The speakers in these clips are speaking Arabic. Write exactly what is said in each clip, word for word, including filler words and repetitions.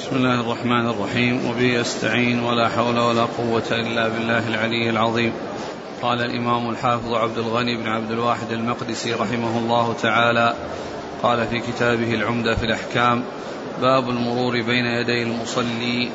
بسم الله الرحمن الرحيم، وبه أستعين ولا حول ولا قوة إلا بالله العلي العظيم. قال الإمام الحافظ عبد الغني بن عبد الواحد المقدسي رحمه الله تعالى قال في كتابه العمدة في الأحكام: باب المرور بين يدي المصلي.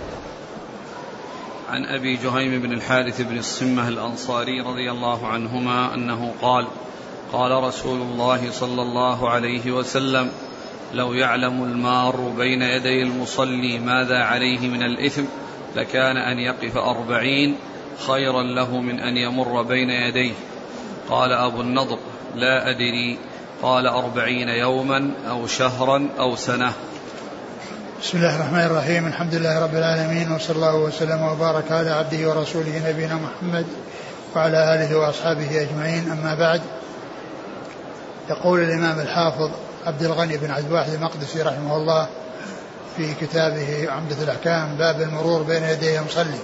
عن أبي جهيم بن الحارث بن الصمة الأنصاري رضي الله عنهما أنه قال: قال رسول الله صلى الله عليه وسلم: لو يعلم المار بين يدي المصلي ماذا عليه من الإثم لكان أن يقف أربعين خيرا له من أن يمر بين يديه. قال أبو النضر: لا أدري. قال: أربعين يوما أو شهرا أو سنة. بسم الله الرحمن الرحيم. الحمد لله رب العالمين، وصلى الله وسلم وبارك على عبده ورسوله نبينا محمد وعلى آله وأصحابه أجمعين. أما بعد، يقول الإمام الحافظ عبد الغني بن عبد الواحد المقدسي رحمه الله في كتابه عمدة الأحكام: باب المرور بين يدي المصلي.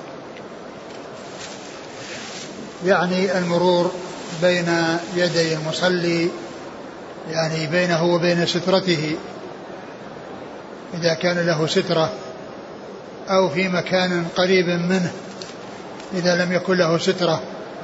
يعني المرور بين يدي المصلي، يعني بينه وبين سترته إذا كان له سترة، أو في مكان قريب منه إذا لم يكن له سترة.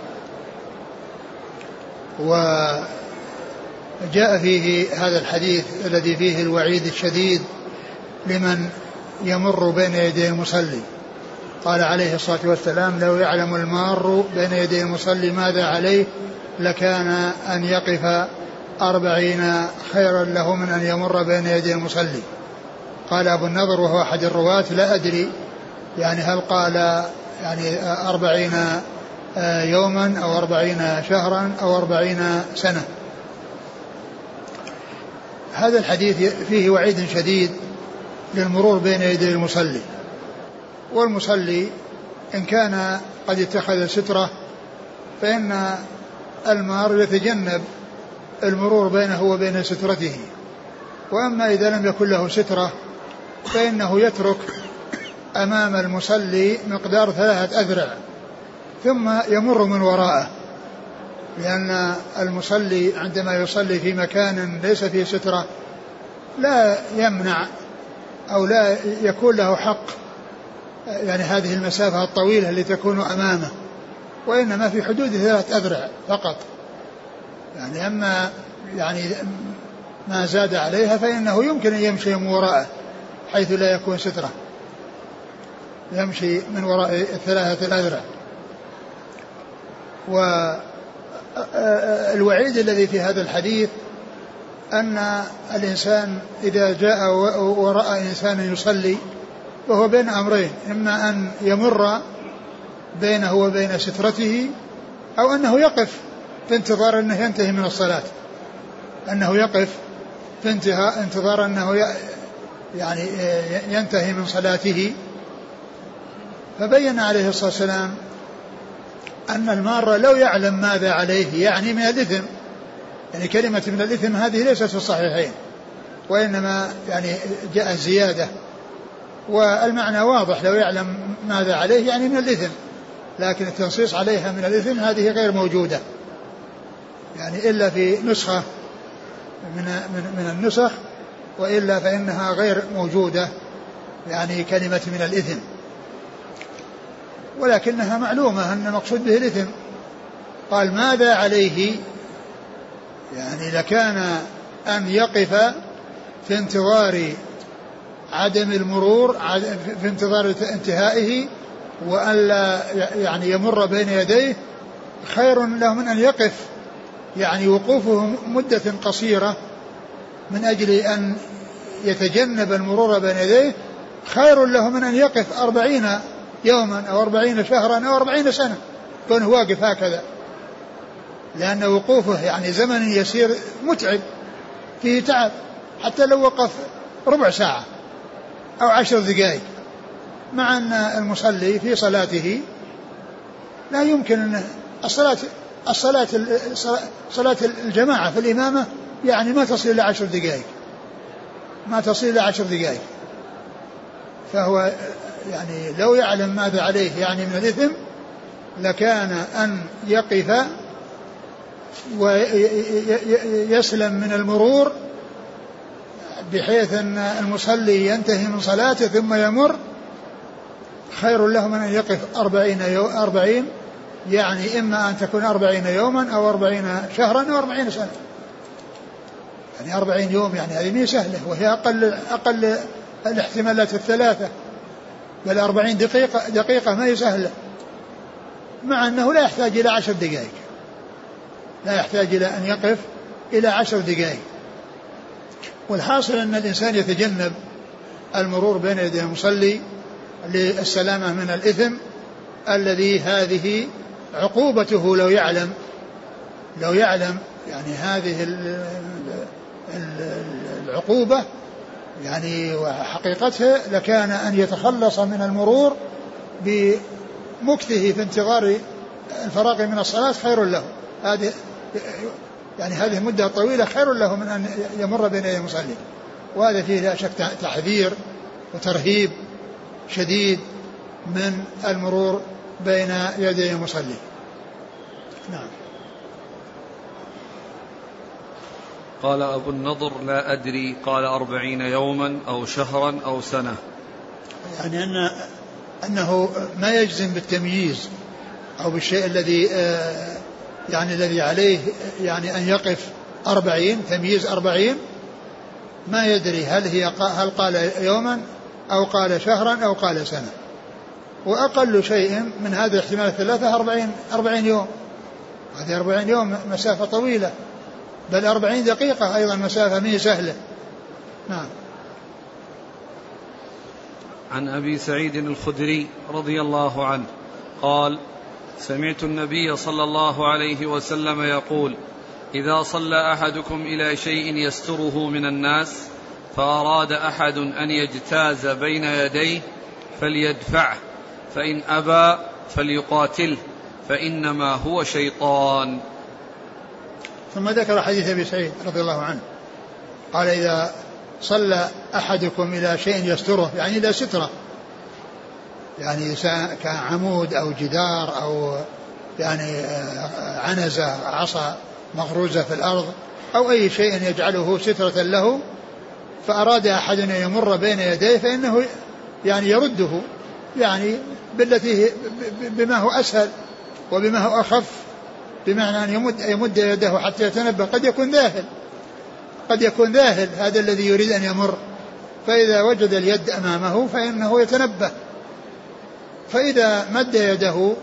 وجاء فيه هذا الحديث الذي فيه الوعيد الشديد لمن يمر بين يدي المصلي. قال عليه الصلاة والسلام: لو يعلم المار بين يدي المصلي ماذا عليه لكان أن يقف أربعين خيرا له من أن يمر بين يدي المصلي. قال أبو النضر وهو أحد الرواة: لا أدري، يعني هل قال يعني أربعين يوما أو أربعين شهرا أو أربعين سنة. هذا الحديث فيه وعيد شديد للمرور بين يدي المصلي. والمصلي إن كان قد اتخذ سترة فإن المار يتجنب المرور بينه وبين سترته، وأما إذا لم يكن له سترة فإنه يترك أمام المصلي مقدار ثلاثة أذرع ثم يمر من وراءه، لأن المصلي عندما يصلي في مكان ليس فيه سترة لا يمنع أو لا يكون له حق يعني هذه المسافة الطويلة التي تكون أمامه، وإنما في حدود ثلاثة أذرع فقط. يعني أما يعني ما زاد عليها فإنه يمكن أن يمشي من وراءه حيث لا يكون سترة، يمشي من وراء الثلاثة الأذرع. والوعيد الذي في هذا الحديث أن الإنسان إذا جاء ورأى إنسانا يصلي وهو بين أمرين: إما أن يمر بينه وبين سترته، أو أنه يقف في انتظار أنه ينتهي من الصلاة، أنه يقف في انتهاء انتظار أنه يعني ينتهي من صلاته. فبين عليه الصلاة والسلام أن المار لو يعلم ماذا عليه يعني من الإثم، يعني كلمة من الإثم هذه ليست في الصحيحين، وإنما يعني جاء زيادة، والمعنى واضح: لو يعلم ماذا عليه يعني من الإثم، لكن التنصيص عليها من الإثم هذه غير موجودة، يعني إلا في نسخة من, من, من النسخ، وإلا فإنها غير موجودة يعني كلمة من الإثم، ولكنها معلومة أن المقصود به الإثم. قال: ماذا عليه يعني لكان أن يقف في انتظار عدم المرور، في انتظار انتهائه، وألا يعني يمر بين يديه خير له من أن يقف، يعني وقوفه مدة قصيرة من أجل أن يتجنب المرور بين يديه خير له من أن يقف أربعين يوما أو أربعين شهرا أو أربعين سنة كونه واقف هكذا، لأن وقوفه يعني زمن يسير متعب، فيه تعب، حتى لو وقف ربع ساعة أو عشر دقائق، مع أن المصلي في صلاته لا يمكن أن الصلاة الصلاة صلاة الجماعة في الإمامة يعني ما تصل إلى عشر دقائق، ما تصل إلى عشر دقائق. فهو يعني لو يعلم ماذا عليه يعني من الإثم لكان أن يقف ويسلم من المرور بحيث أن المصلي ينتهي من صلاته ثم يمر خير له من أن يقف أربعين, يو أربعين يعني إما أن تكون أربعين يوما أو أربعين شهرا أو أربعين سنة. يعني أربعين يوم يعني هذه مية سهلة, وهي أقل, أقل الاحتمالات الثلاثة, بل أربعين دقيقة, دقيقة ما هي سهلة, مع أنه لا يحتاج إلى عشر دقائق, لا يحتاج إلى أن يقف إلى عشر دقائق. والحاصل أن الإنسان يتجنب المرور بين يدي المصلي للسلامة من الإثم الذي هذه عقوبته لو يعلم لو يعلم يعني هذه العقوبة يعني وحقيقتها لكان أن يتخلص من المرور بمكثه في انتظار الفراغ من الصلاة خير له. هذه يعني هذه مدة طويلة خير له من أن يمر بين يدي المصلي, وهذا فيه لا شك تحذير وترهيب شديد من المرور بين يدي المصلي. نعم. قال أبو النضر لا أدري, قال أربعين يوما أو شهرا أو سنة. يعني أن أنه ما يجزم بالتمييز أو بالشيء الذي يعني الذي عليه يعني أن يقف أربعين, تمييز أربعين, ما يدري هل هي هل قال يوما أو قال شهرا أو قال سنة, وأقل شيء من هذه الاحتمال الثلاثة أربعين, أربعين يوم. هذه أربعين يوم مسافة طويلة, بل أربعين دقيقة أيضا مسافة مي سهلة. نعم. عن أبي سعيد الخدري رضي الله عنه قال سمعت النبي صلى الله عليه وسلم يقول إذا صلى أحدكم إلى شيء يستره من الناس فأراد أحد أن يجتاز بين يديه فليدفعه, فإن أبى فليقاتله فإنما هو شيطان. ثم ذكر حديث أبي سعيد رضي الله عنه قال إذا صلى أحدكم إلى شيء يستره يعني إلى سترة, يعني كعمود أو جدار أو يعني عنزة عصا مغروزة في الأرض أو أي شيء يجعله سترة له, فأراد أحد أن يمر بين يديه فإنه يعني يرده يعني بالتي بما هو أسهل وبما هو أخف, بمعنى أن يمد, يمد يده حتى يتنبه. قد يكون ذاهل قد يكون ذاهل هذا الذي يريد أن يمر, فإذا وجد اليد أمامه فإنه يتنبه, فإذا مد يده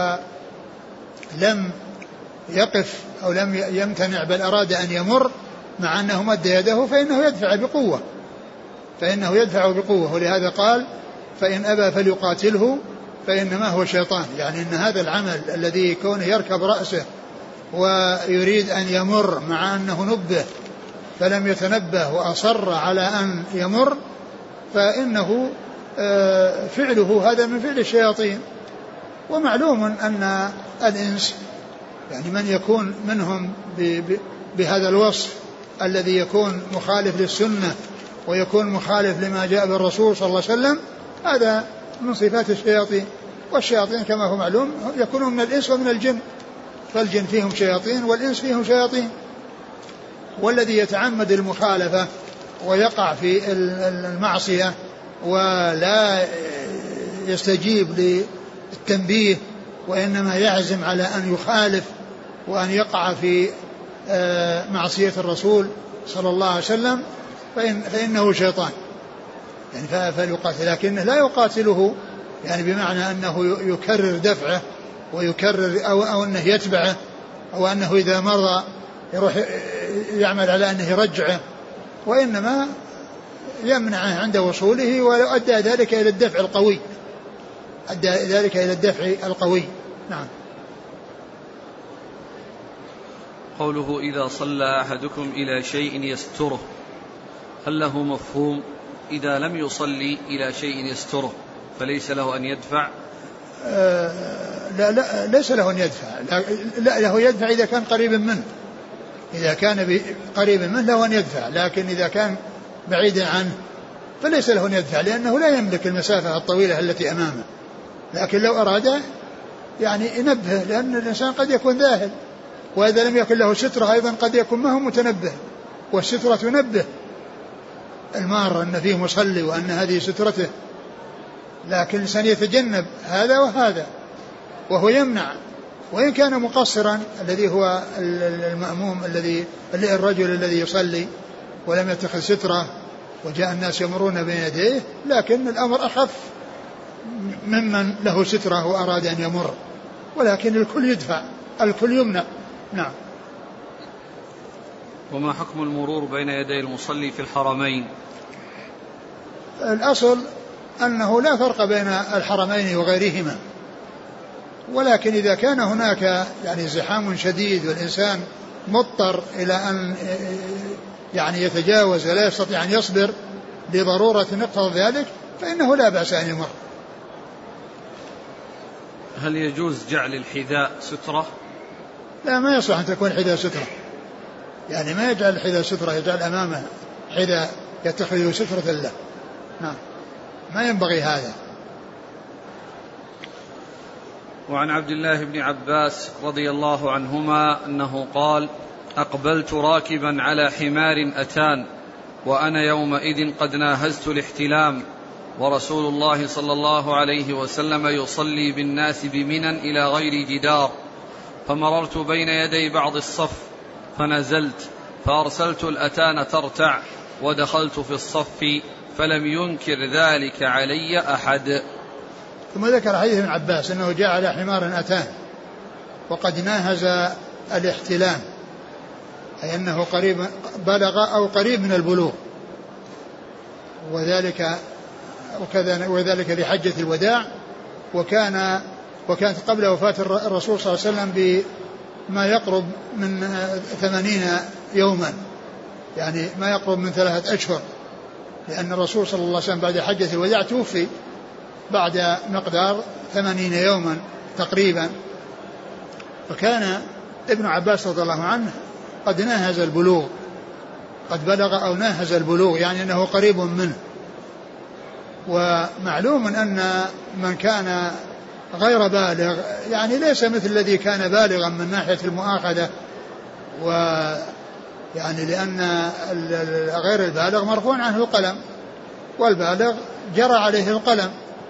ولم يقف أو لم يمتنع بل أراد أن يمر مع أنه مد يده فإنه يدفع بقوة فإنه يدفع بقوة ولهذا قال فإن أبى فليقاتله فإنما هو شيطان. يعني أن هذا العمل الذي يكون يركب رأسه ويريد أن يمر مع أنه نبه فلم يتنبه وأصر على أن يمر فإنه فعله هذا من فعل الشياطين. ومعلوم أن الإنس يعني من يكون منهم بهذا الوصف الذي يكون مخالف للسنة ويكون مخالف لما جاء بالرسول صلى الله عليه وسلم هذا من صفات الشياطين, والشياطين كما هو معلوم يكونون من الإنس ومن الجن, فالجن فيهم شياطين والإنس فيهم شياطين. والذي يتعمد المخالفة ويقع في المعصية ولا يستجيب للتنبيه وإنما يعزم على أن يخالف وأن يقع في معصية الرسول صلى الله عليه وسلم فإن فإنه شيطان يعني فليقاتل, لكنه لا يقاتله يعني بمعنى أنه يكرر دفعه ويكرر أو, أو أنه يتبعه أو أنه إذا مر يروح يعمل على أنه يرجعه, وإنما يمنعه عند وصوله ولو أدى ذلك إلى الدفع القوي أدى ذلك إلى الدفع القوي. نعم. قوله إذا صلى أحدكم إلى شيء يستره هل له مفهوم إذا لم يصلي إلى شيء يستره فليس له أن يدفع؟ آه لا, لا ليس له أن يدفع, لا, لا له يدفع إذا كان قريبا منه, إذا كان قريبا منه له أن يدفع, لكن إذا كان بعيدا عنه فليس له أن يدفع لأنه لا يملك المسافة الطويلة التي أمامه. لكن لو أراد يعني ينبه, لأن الإنسان قد يكون ذاهل, وإذا لم يكن له سترة أيضا قد يكون ما هو متنبه, والسترة تنبه المار أن فيه مصلي وأن هذه سترته، لكن الإنسان يتجنب هذا وهذا، وهو يمنع وإن كان مقصرا الذي هو المأموم الذي الرجل الذي يصلي ولم يتخذ سترة وجاء الناس يمرون بين يديه، لكن الأمر أخف ممن له سترة وأراد أن يمر، ولكن الكل يدفع، الكل يمنع. نعم. وما حكم المرور بين يدي المصلي في الحرمين؟ الأصل أنه لا فرق بين الحرمين وغيرهما، ولكن إذا كان هناك يعني زحام شديد والإنسان مضطر إلى أن يعني يتجاوز ولا يستطيع أن يصبر لضرورة نقتضى ذلك فإنه لا بأس أن يمر. هل يجوز جعل الحذاء سترة؟ لا، ما يصح أن تكون الحذاء سترة، يعني ما يجعل الحذاء سترة، يجعل أمامه حذاء يتخذه سترة له. نعم، ما ينبغي هذا. وعن عبد الله بن عباس رضي الله عنهما أنه قال: أقبلت راكبا على حمار أتان وأنا يومئذ قد ناهزت الاحتلام، ورسول الله صلى الله عليه وسلم يصلي بالناس بمنى إلى غير جدار، فمررت بين يدي بعض الصف فنزلت فأرسلت الأتان ترتع ودخلت في الصف فلم ينكر ذلك علي أحد. ثم ذكر حديث ابن عباس أنه جاء على حمار أتان وقد ناهز الاحتلام، أي أنه قريب بلغ أو قريب من البلوغ، وذلك وكذا وذلك لحجة الوداع، وكان وكانت قبل وفاة الرسول صلى الله عليه وسلم بما يقرب من ثمانين يوما، يعني ما يقرب من ثلاثة أشهر، لأن الرسول صلى الله عليه وسلم بعد حجة الوداع توفي بعد مقدار ثمانين يوما تقريبا. فكان ابن عباس رضي الله عنه قد ناهز البلوغ، قد بلغ أو ناهز البلوغ، يعني أنه قريب منه. ومعلوم أن من كان غير بالغ يعني ليس مثل الذي كان بالغا من ناحية المؤاخذة، ويعني لأن غير البالغ مرفوع عنه القلم، والبالغ جرى عليه القلم.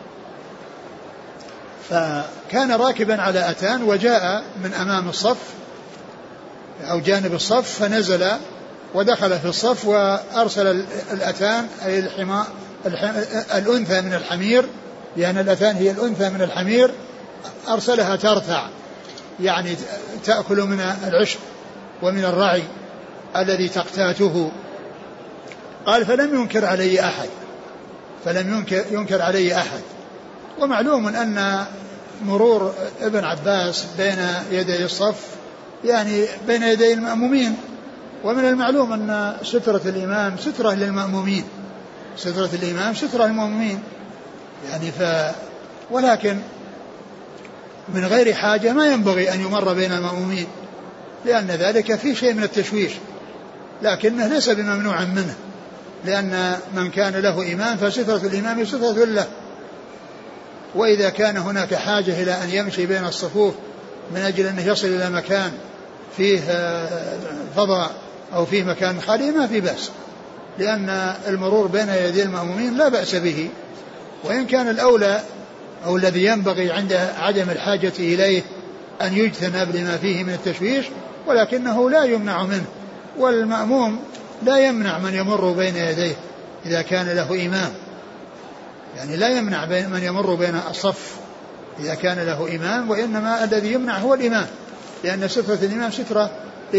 فكان راكبا على أتان وجاء من أمام الصف أو جانب الصف، فنزل ودخل في الصف وأرسل الأتان أي الحماء الأنثى من الحمير، لأن الأتان هي الأنثى من الحمير، أرسلها ترتع يعني تأكل من العشب ومن الرعي الذي تقتاته. قال: فلم ينكر علي أحد، فلم ينكر, ينكر علي أحد. ومعلوم أن مرور ابن عباس بين يدي الصف يعني بين يدي المأمومين، ومن المعلوم أن سترة الإمام سترة للمأمومين، سترة الإمام سترة للمأمومين يعني ف ولكن من غير حاجة ما ينبغي أن يمر بين المأمومين، لأن ذلك فيه شيء من التشويش، لكنه ليس بممنوع منه، لأن من كان له إمام فسترة الإمام سترة له. وإذا كان هناك حاجة إلى أن يمشي بين الصفوف من أجل أنه يصل إلى مكان فيه فضاء أو فيه مكان خالي ما في بأس، لأن المرور بين يدي المأمومين لا بأس به. وإن كان الأولى أو الذي ينبغي عند عدم الحاجة إليه أن يجتنب لما فيه من التشويش، ولكنه لا يمنع منه، والمأموم لا يمنع من يمر بين يديه إذا كان له إمام، يعني لا يمنع من يمر بين الصف إذا كان له إمام، وإنما الذي يمنع هو الإمام، لأن سترة الإمام سترة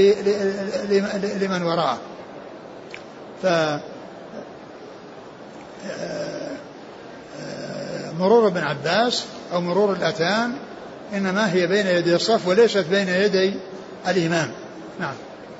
لمن وراءه. فمرور ابن عباس أو مرور الأتان إنما هي بين يدي الصف وليست بين يدي الإمام. نعم.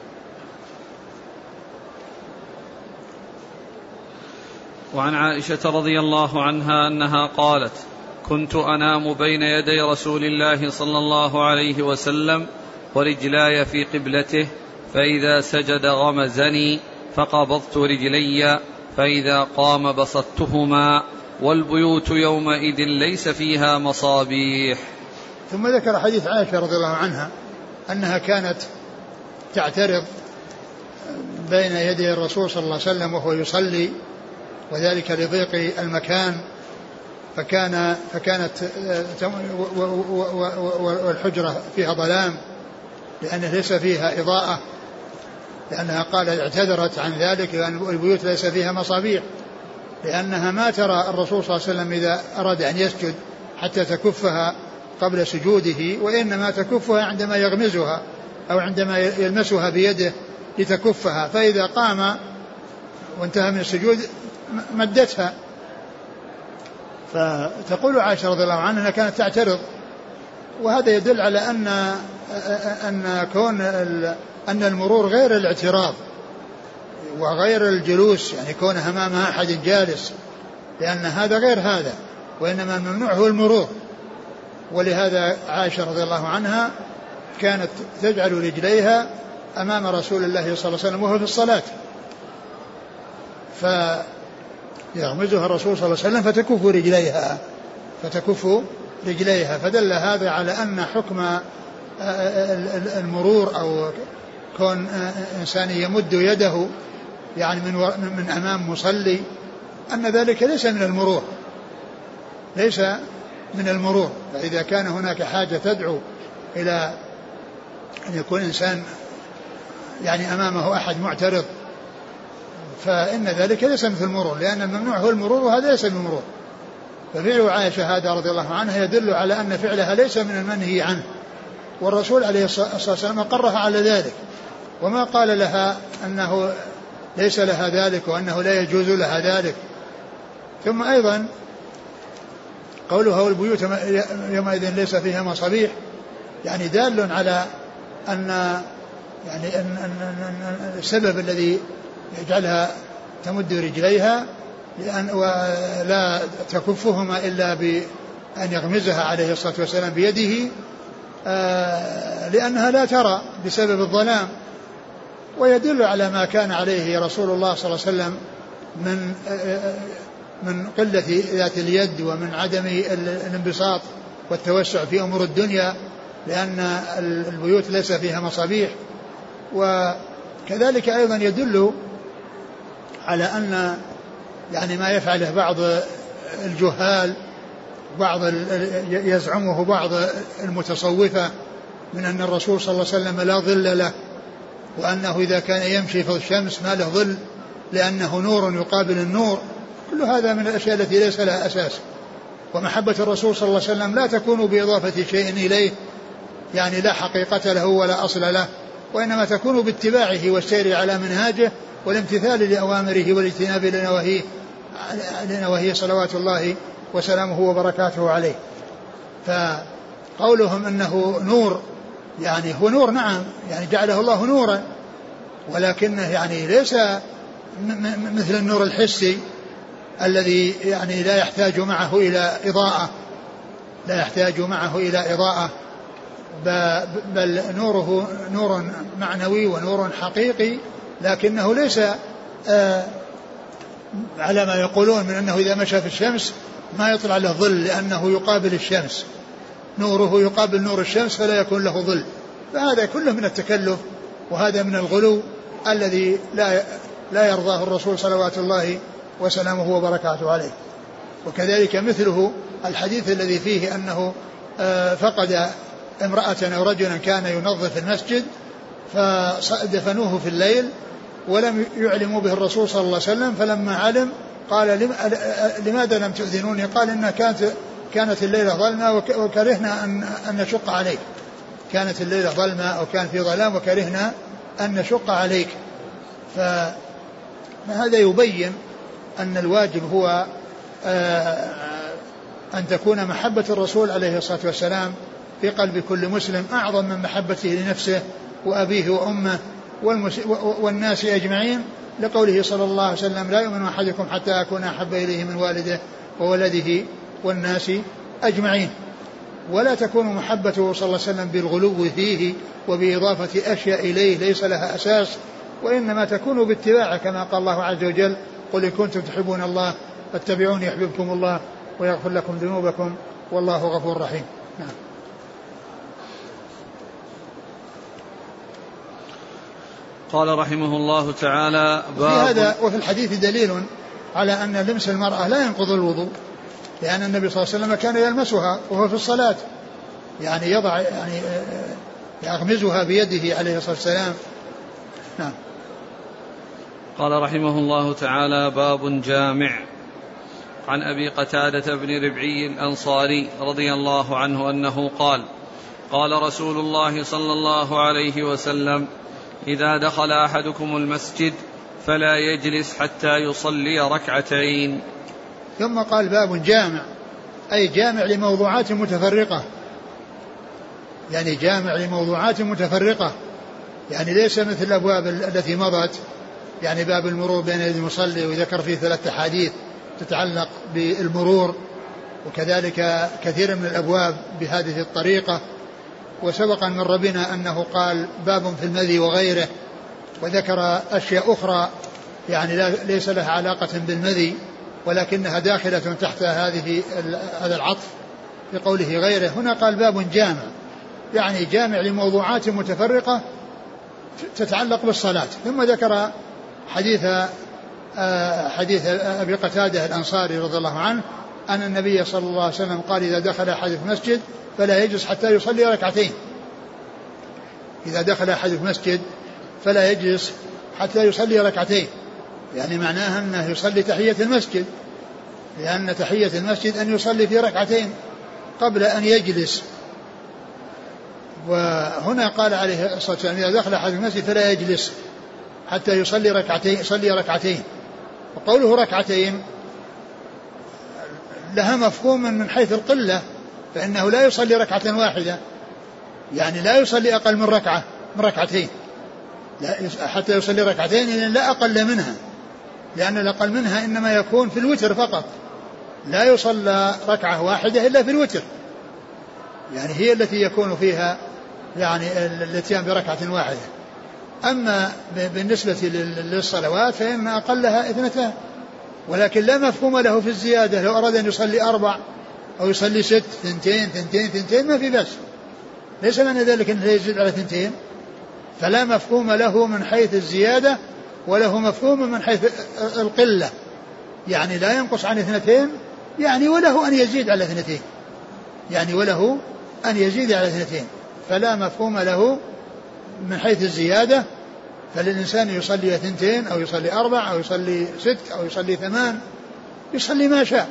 وعن عائشة رضي الله عنها أنها قالت: كنت أنام بين يدي رسول الله صلى الله عليه وسلم ورجلاي في قبلته، فإذا سجد غمزني فقبضت رجلي، فإذا قام بسطتهما، والبيوت يومئذ ليس فيها مصابيح. ثم ذكر حديث عائشة رضي الله عنها أنها كانت تعترض بين يدي الرسول صلى الله عليه وسلم وهو يصلي وذلك لضيق المكان، فكان فكانت والحجرة فيها ظلام لأن ليس فيها إضاءة، لأنها قال اعتذرت عن ذلك لأن البيوت ليس فيها مصابيح، لأنها ما ترى الرسول صلى الله عليه وسلم إذا أراد أن يسجد حتى تكفها قبل سجوده، وإنما تكفها عندما يغمزها أو عندما يلمسها بيده لتكفها، فإذا قام وانتهى من السجود مدتها. فتقول عائشة رضي الله عنها أنها كانت تعترض، وهذا يدل على أن أن كون أن المرور غير الاعتراض وغير الجلوس، يعني كونه أمام أحد جالس، لأن هذا غير هذا، وإنما الممنوع هو المرور. ولهذا عائشة رضي الله عنها كانت تجعل رجليها أمام رسول الله صلى الله عليه وسلم وهو في الصلاة، فيغمزها الرسول صلى الله عليه وسلم فتكف رجليها فتكف رجليها فدل هذا على أن حكم المرور أو كون إنسان يمد يده يعني من, من أمام مصلي أن ذلك ليس من المرور، ليس من المرور. فإذا كان هناك حاجة تدعو إلى أن يكون إنسان يعني أمامه أحد معترض فإن ذلك ليس مثل المرور، لأن الممنوع هو المرور وهذا ليس من المرور. ففعل عائشة هذا رضي الله عنها يدل على أن فعلها ليس من المنهي عنه، والرسول عليه الصلاة والسلام أقرها على ذلك وما قال لها أنه ليس لها ذلك وأنه لا يجوز لها ذلك. ثم أيضا قولها والبيوت يومئذ ليس فيها مصابيح يعني دال على أن يعني أن أن السبب الذي يجعلها تمد رجليها لأن ولا تكفهما إلا بأن يغمزها عليه الصلاة والسلام بيده لأنها لا ترى بسبب الظلام. ويدل على ما كان عليه رسول الله صلى الله عليه وسلم من من قلة ذات اليد ومن عدم الانبساط والتوسع في أمور الدنيا، لأن البيوت ليس فيها مصابيح. وكذلك أيضا يدل على أن يعني ما يفعله بعض الجهال بعض يزعمه بعض المتصوفة من أن الرسول صلى الله عليه وسلم لا ظل له، وأنه إذا كان يمشي في الشمس ما له ظل لأنه نور يقابل النور. كل هذا من الأشياء التي ليس لها أساس. ومحبة الرسول صلى الله عليه وسلم لا تكون بإضافة شيء إليه يعني لا حقيقة له ولا أصل له، وإنما تكون باتباعه والسير على منهاجه والامتثال لأوامره والاجتناب لنواهيه لنواهيه صلوات الله وسلامه وبركاته عليه. فقولهم أنه نور يعني هو نور، نعم يعني جعله الله نورا، ولكنه يعني ليس مثل النور الحسي الذي يعني لا يحتاج معه إلى إضاءة لا يحتاج معه إلى إضاءة بل نوره نور معنوي ونور حقيقي، لكنه ليس آه على ما يقولون من أنه إذا مشى في الشمس ما يطلع له ظل لأنه يقابل الشمس، نوره يقابل نور الشمس فلا يكون له ظل. فهذا كله من التكلف وهذا من الغلو الذي لا لا يرضاه الرسول صلوات الله وسلامه وبركاته عليه. وكذلك مثله الحديث الذي فيه أنه آه فقد امرأة أو رجلا كان ينظف المسجد فدفنوه في الليل ولم يعلموا به الرسول صلى الله عليه وسلم، فلما علم قال لماذا لم تؤذنوني؟ قال إن كانت كانت الليلة ظلمة وكرهنا أن أن نشق عليك، كانت الليلة ظلمة أو كان في ظلام وكرهنا أن نشق عليك. فهذا يبين أن الواجب هو أن تكون محبة الرسول عليه الصلاة والسلام في قلب كل مسلم أعظم من محبته لنفسه وأبيه وأمه والناس أجمعين، لقوله صلى الله عليه وسلم لا يؤمن أحدكم حتى أكون أحب إليه من والده وولده والناس أجمعين. ولا تكون محبته صلى الله عليه وسلم بالغلو فيه وبإضافة أشياء إليه ليس لها أساس، وإنما تكون باتباعه كما قال الله عز وجل قل إن كنتم تحبون الله فاتبعوني يحببكم الله ويغفر لكم ذنوبكم والله غفور رحيم. نعم. قال رحمه الله تعالى باب. وفي هذا وفي الحديث دليل على أن لمس المرأة لا ينقض الوضوء، لأن النبي صلى الله عليه وسلم كان يلمسها وهو في الصلاة، يعني يضع يعني يغمزها بيده عليه الصلاة والسلام. نعم. قال رحمه الله تعالى: باب جامع. عن أبي قتادة بن ربعي الأنصاري رضي الله عنه أنه قال: قال رسول الله صلى الله عليه وسلم: إذا دخل أحدكم المسجد فلا يجلس حتى يصلي ركعتين. ثم قال: باب جامع، أي جامع لموضوعات متفرقة، يعني جامع لموضوعات متفرقة، يعني ليس مثل الأبواب التي مضت، يعني باب المرور بين يدي المصلي وذكر فيه ثلاث أحاديث تتعلق بالمرور، وكذلك كثير من الأبواب بهذه الطريقة. وسبق أن مر بنا أنه قال: باب في المذي وغيره، وذكر أشياء أخرى يعني ليس لها علاقة بالمذي ولكنها داخلة تحت هذه هذا العطف بقوله غيره. هنا قال: باب جامع، يعني جامع لموضوعات متفرقة تتعلق بالصلاة. ثم ذكر حديث حديث أبي قتادة الأنصاري رضي الله عنه أن النبي صلى الله عليه وسلم قال: إذا دخل أحد في مسجد فلا يجلس حتى يصلي ركعتين. إذا دخل أحد في مسجد فلا يجلس حتى يصلي ركعتين، يعني معناها أنه يصلي تحية المسجد، لأن تحية المسجد أن يصلي في ركعتين قبل أن يجلس. وهنا قال عليه الصلاة والسلام: إذا دخل أحد في المسجد فلا يجلس حتى يصلي ركعتين يصلي ركعتين. وقوله ركعتين لها مفهوم من حيث القلة، فإنه لا يصلي ركعة واحدة، يعني لا يصلي أقل من ركعة من ركعتين، لا حتى يصلي ركعتين يعني لا أقل منها، لأن الأقل منها إنما يكون في الوتر فقط، لا يصلى ركعة واحدة إلا في الوتر، يعني هي التي يكون فيها يعني الاتيان بركعة واحدة. أما بالنسبة للصلوات فإن أقلها اثنتان، ولكن لا مفهوم له في الزيادة. لو أراد أن يصلي أربع أو يصلي ست ثنتين ثنتين ثنتين ما في بس، ليس معنى ذلك أنه يزيد على ثنتين، فلا مفهوم له من حيث الزيادة وله مفهوم من حيث القلة، يعني لا ينقص عن اثنتين يعني وله أن يزيد على اثنتين، يعني وله أن يزيد على اثنتين، فلا مفهوم له من حيث الزيادة. فللإنسان يصلي اثنتين أو يصلي أربع أو يصلي ست أو يصلي ثمان، يصلي ما شاء،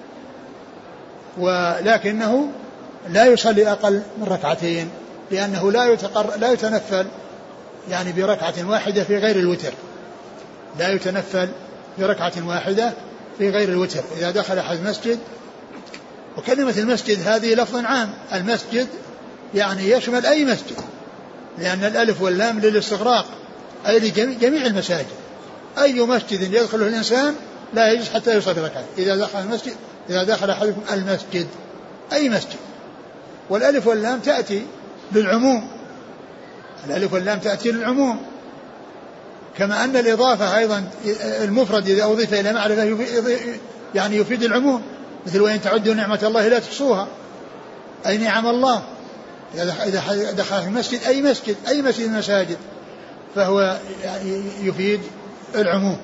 ولكنه لا يصلي أقل من ركعتين، لأنه لا يتقر لا يتنفل يعني بركعة واحدة في غير الوتر، لا يتنفل بركعة واحدة في غير الوتر. إذا دخل أحد المسجد، وكلمة المسجد هذه لفظ عام، المسجد يعني يشمل أي مسجد، لأن الألف واللام للاستغراق، أي لجميع المساجد، أي مسجد يدخله الإنسان لا يجلس حتى يصلي ركعة. إذا دخل المسجد إذا دخل أحدكم المسجد أي مسجد، والألف واللام تأتي للعموم، الألف واللام تأتي للعموم، كما أن الإضافة أيضا المفرد إذا أضيف إلى معرفة يعني يفيد العموم، مثل وإن تعدوا نعمة الله لا تحصوها، أي نعم الله. إذا دخل في المسجد أي مسجد أي مسجد من المساجد فهو يفيد العموم.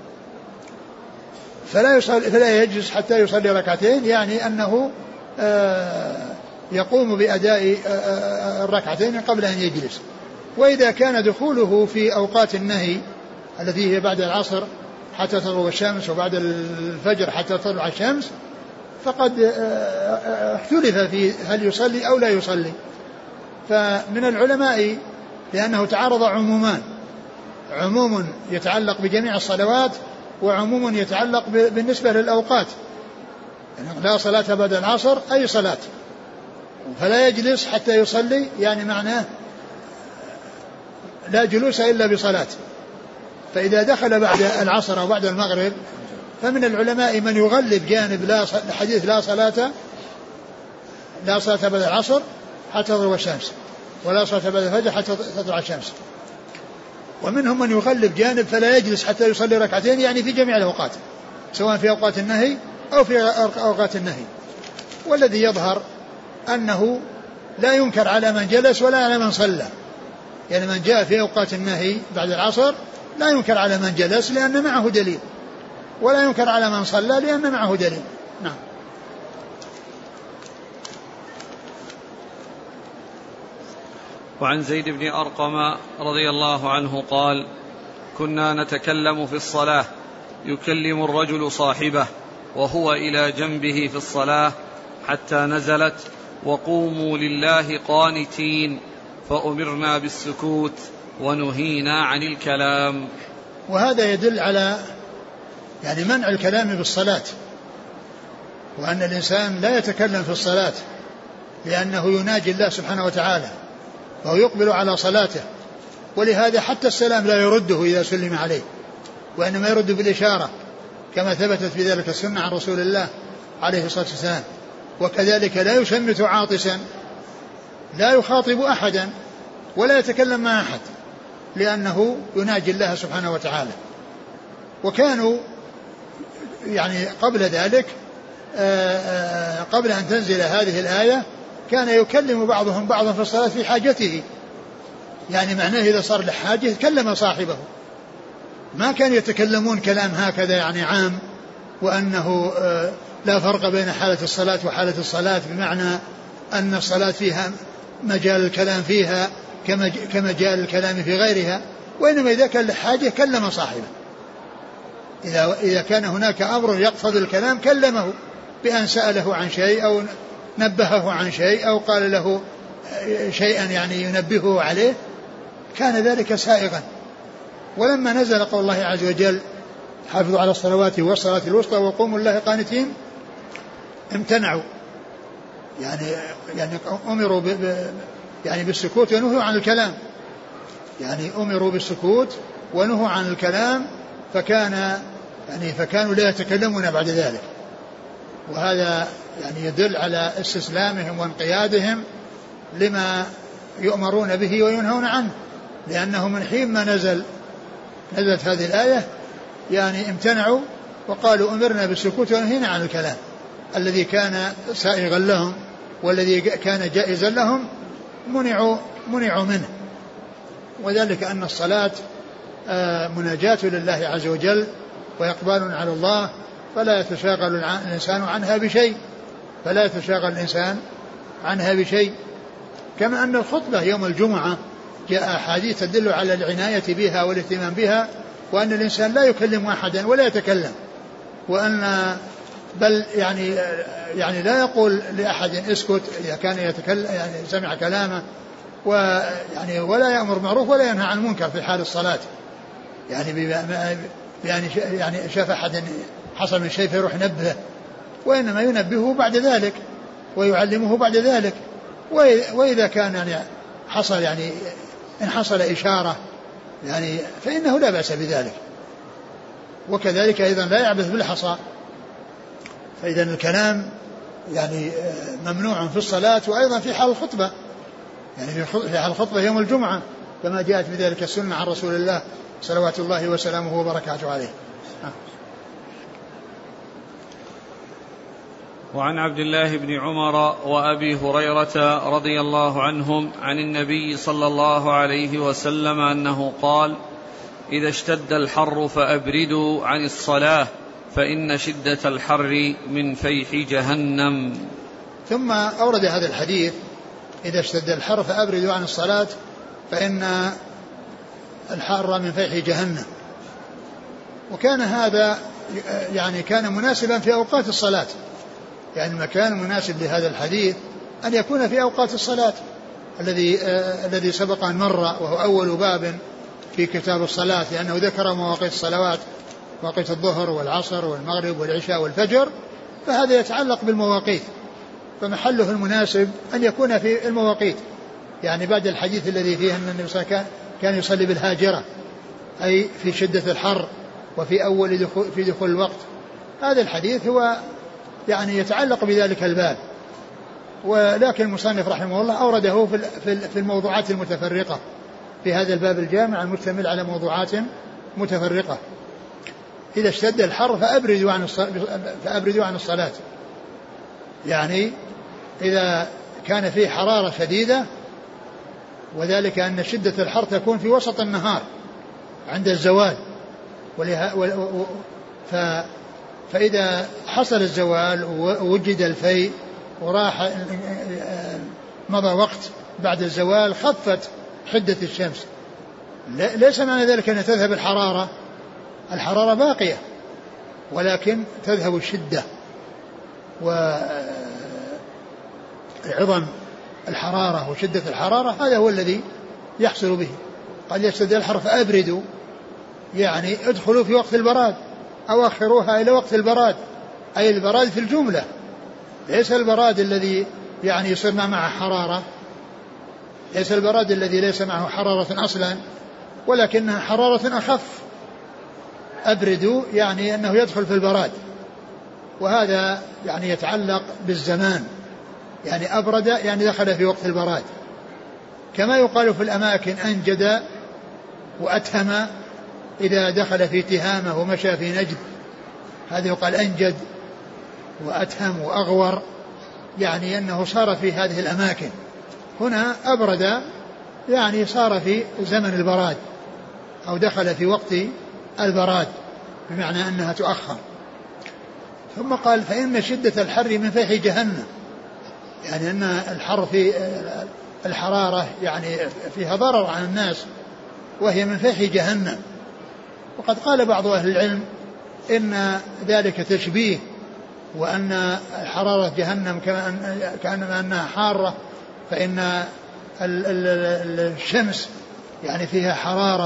فلا يصلي فلا يجلس حتى يصلي ركعتين، يعني أنه يقوم بأداء الركعتين قبل أن يجلس. وإذا كان دخوله في أوقات النهي التي هي بعد العصر حتى تغرب الشمس وبعد الفجر حتى تطلع الشمس، فقد اختلف في هل يصلي أو لا يصلي. فمن العلماء لأنه تعارض عمومان، عموم يتعلق بجميع الصلوات وعموم يتعلق بالنسبة للأوقات، يعني لا صلاة بعد العصر أي صلاة، فلا يجلس حتى يصلي، يعني معناه لا جلوس إلا بصلاة. فإذا دخل بعد العصر أو بعد المغرب فمن العلماء من يغلب جانب لا حديث لا صلاة لا صلاة بعد العصر حتى تغرب الشمس، ولا صلاة بعد الفجر حتى تطلع الشمس، ومنهم من يغلب جانب فلا يجلس حتى يصلي ركعتين، يعني في جميع الأوقات سواء في أوقات النهي أو في أوقات النهي. والذي يظهر أنه لا ينكر على من جلس ولا على من صلى، يعني من جاء في أوقات النهي بعد العصر لا ينكر على من جلس لأن معه دليل، ولا ينكر على من صلى لأن معه دليل. نعم. وعن زيد بن أرقم رضي الله عنه قال: كنا نتكلم في الصلاة يكلم الرجل صاحبه وهو إلى جنبه في الصلاة حتى نزلت: وقوموا لله قانتين، فأمرنا بالسكوت ونهينا عن الكلام. وهذا يدل على يعني منع الكلام بالصلاة، وأن الإنسان لا يتكلم في الصلاة لأنه يناجي الله سبحانه وتعالى وهو يقبل على صلاته، ولهذا حتى السلام لا يرده إذا سلم عليه، وإنما يرد بالإشارة كما ثبتت في ذلك السنة عن رسول الله عليه الصلاة والسلام. وكذلك لا يشمت عاطسا، لا يخاطب أحدا ولا يتكلم مع أحد لأنه يناجي الله سبحانه وتعالى. وكانوا يعني قبل ذلك قبل أن تنزل هذه الآية كان يكلم بعضهم بعضا في الصلاة في حاجته، يعني معناه إذا صار لحاجة كلم صاحبه، ما كانوا يتكلمون كلام هكذا يعني عام، وأنه لا فرق بين حالة الصلاة وحالة الصلاة، بمعنى أن الصلاة فيها مجال الكلام فيها كمجال الكلام في غيرها، وإنما إذا كان لحاجة كلم صاحبه. إذا إذا كان هناك أمر يقتضي الكلام كلمه بأن سأله عن شيء أو نبهه عن شيء أو قال له شيئا يعني ينبهه عليه، كان ذلك سائغا. ولما نزل قول الله عز وجل: حافظوا على الصلوات والصلاة الوسطى وقوموا لله قانتين، امتنعوا، يعني يعني أمروا ب يعني بالسكوت ونهوا عن الكلام، يعني أمروا بالسكوت ونهوا عن الكلام، فكان يعني فكانوا لا يتكلمون بعد ذلك. وهذا يعني يدل على استسلامهم وانقيادهم لما يؤمرون به وينهون عنه، لأنه من حين ما نزل نزلت هذه الآية يعني امتنعوا وقالوا أمرنا بالسكوت ونهينا عن الكلام الذي كان سائغا لهم والذي كان جائزا لهم، منعوا منعوا منه. وذلك أن الصلاة مناجاة لله عز وجل وإقبال على الله، فلا يتشاغل الإنسان عنها بشيء فلا يتشاغل الإنسان عنها بشيء كما أن الخطبة يوم الجمعة جاء أحاديث تدل على العناية بها والاهتمام بها، وأن الإنسان لا يكلم أحدا ولا يتكلم، وأن بل يعني يعني لا يقول لأحد اسكت إذا كان يتكلم يعني سمع كلامه، ويعني ولا يأمر معروف ولا ينهى عن المنكر في حال الصلاة، يعني يعني يعني شاف أحد حصل من شيء فيروح ينبهه، وإنما ينبهه بعد ذلك ويعلمه بعد ذلك. وإذا كان يعني حصل يعني إن حصل إشارة يعني فإنه لا بأس بذلك. وكذلك أيضا لا يعبث بالحصى، فإذا الكلام يعني ممنوع في الصلاة وأيضا في حال الخطبة، يعني في حال الخطبة يوم الجمعة كما جاءت بذلك السنة عن رسول الله صلوات الله وسلامه وبركاته عليه. وعن عبد الله بن عمر وأبي هريرة رضي الله عنهم عن النبي صلى الله عليه وسلم أنه قال: إذا اشتد الحر فأبردوا عن الصلاة فإن شدة الحر من فيح جهنم. ثم أورد هذا الحديث: إذا اشتد الحر فأبردوا عن الصلاة فإن الحر من فيح جهنم. وكان هذا يعني كان مناسبا في أوقات الصلاة، يعني المكان المناسب لهذا الحديث أن يكون في أوقات الصلاة الذي آه الذي سبق أن مر، وهو أول باب في كتاب الصلاة، لأنه ذكر مواقيت الصلوات، مواقيت الظهر والعصر والمغرب والعشاء والفجر، فهذا يتعلق بالمواقيت، فمحله المناسب أن يكون في المواقيت، يعني بعد الحديث الذي فيه أن النبي صلى الله عليه وسلم كان يصلي بالهاجرة، أي في شدة الحر وفي أول دخول في دخول الوقت. هذا الحديث هو يعني يتعلق بذلك الباب، ولكن المصنف رحمه الله أورده في الموضوعات المتفرقة في هذا الباب الجامع المشتمل على موضوعات متفرقة. إذا اشتد الحر فأبردوا عن الصلاة, فأبردوا عن الصلاة يعني إذا كان فيه حرارة شديدة، وذلك أن شدة الحر تكون في وسط النهار عند الزوال، ف فإذا حصل الزوال ووجد الفيء وراح مضى وقت بعد الزوال خفت حدة الشمس. ليس معنى ذلك أن تذهب الحرارة، الحرارة باقية ولكن تذهب الشدة وعظم الحرارة وشدة الحرارة، هذا هو الذي يحصل به. قد يشتد الحر فأبردوا، يعني ادخلوا في وقت البراد أو أخروها إلى وقت البراد، أي البراد في الجملة، ليس البراد الذي يعني يصير معه حرارة، ليس البراد الذي ليس معه حرارة أصلا ولكنها حرارة أخف. أبردوا يعني أنه يدخل في البراد، وهذا يعني يتعلق بالزمان، يعني أبرد يعني دخل في وقت البراد. كما يقال في الأماكن أنجد وأتهم إذا دخل في تهامة ومشى في نجد، هذا يقال أنجد وأتهم وأغور، يعني أنه صار في هذه الأماكن. هنا أبرد يعني صار في زمن البراد أو دخل في وقت البراد، بمعنى أنها تؤخر. ثم قال فإن شدة الحر من فيح جهنم، يعني أن الحر في الحرارة يعني فيها ضرر على الناس وهي من فيح جهنم. وقد قال بعض أهل العلم إن ذلك تشبيه، وأن حرارة جهنم كأنما أنها حارة، فإن الشمس يعني فيها حرارة.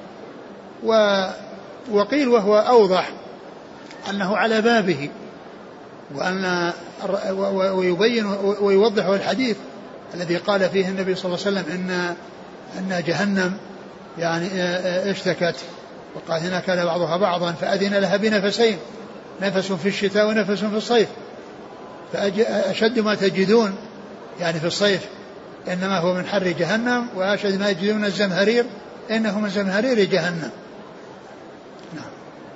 وقيل وهو أوضح أنه على بابه، وأن ويبين ويوضح الحديث الذي قال فيه النبي صلى الله عليه وسلم إن أن جهنم يعني اشتكت، وقال هنا كان بعضها بعضا فأذن لها بنفسين، نفس في الشتاء ونفس في الصيف، فأشد ما تجدون يعني في الصيف إنما هو من حر جهنم، وأشد ما يجدون الزمهرير إنه من زمهرير جهنم. نعم.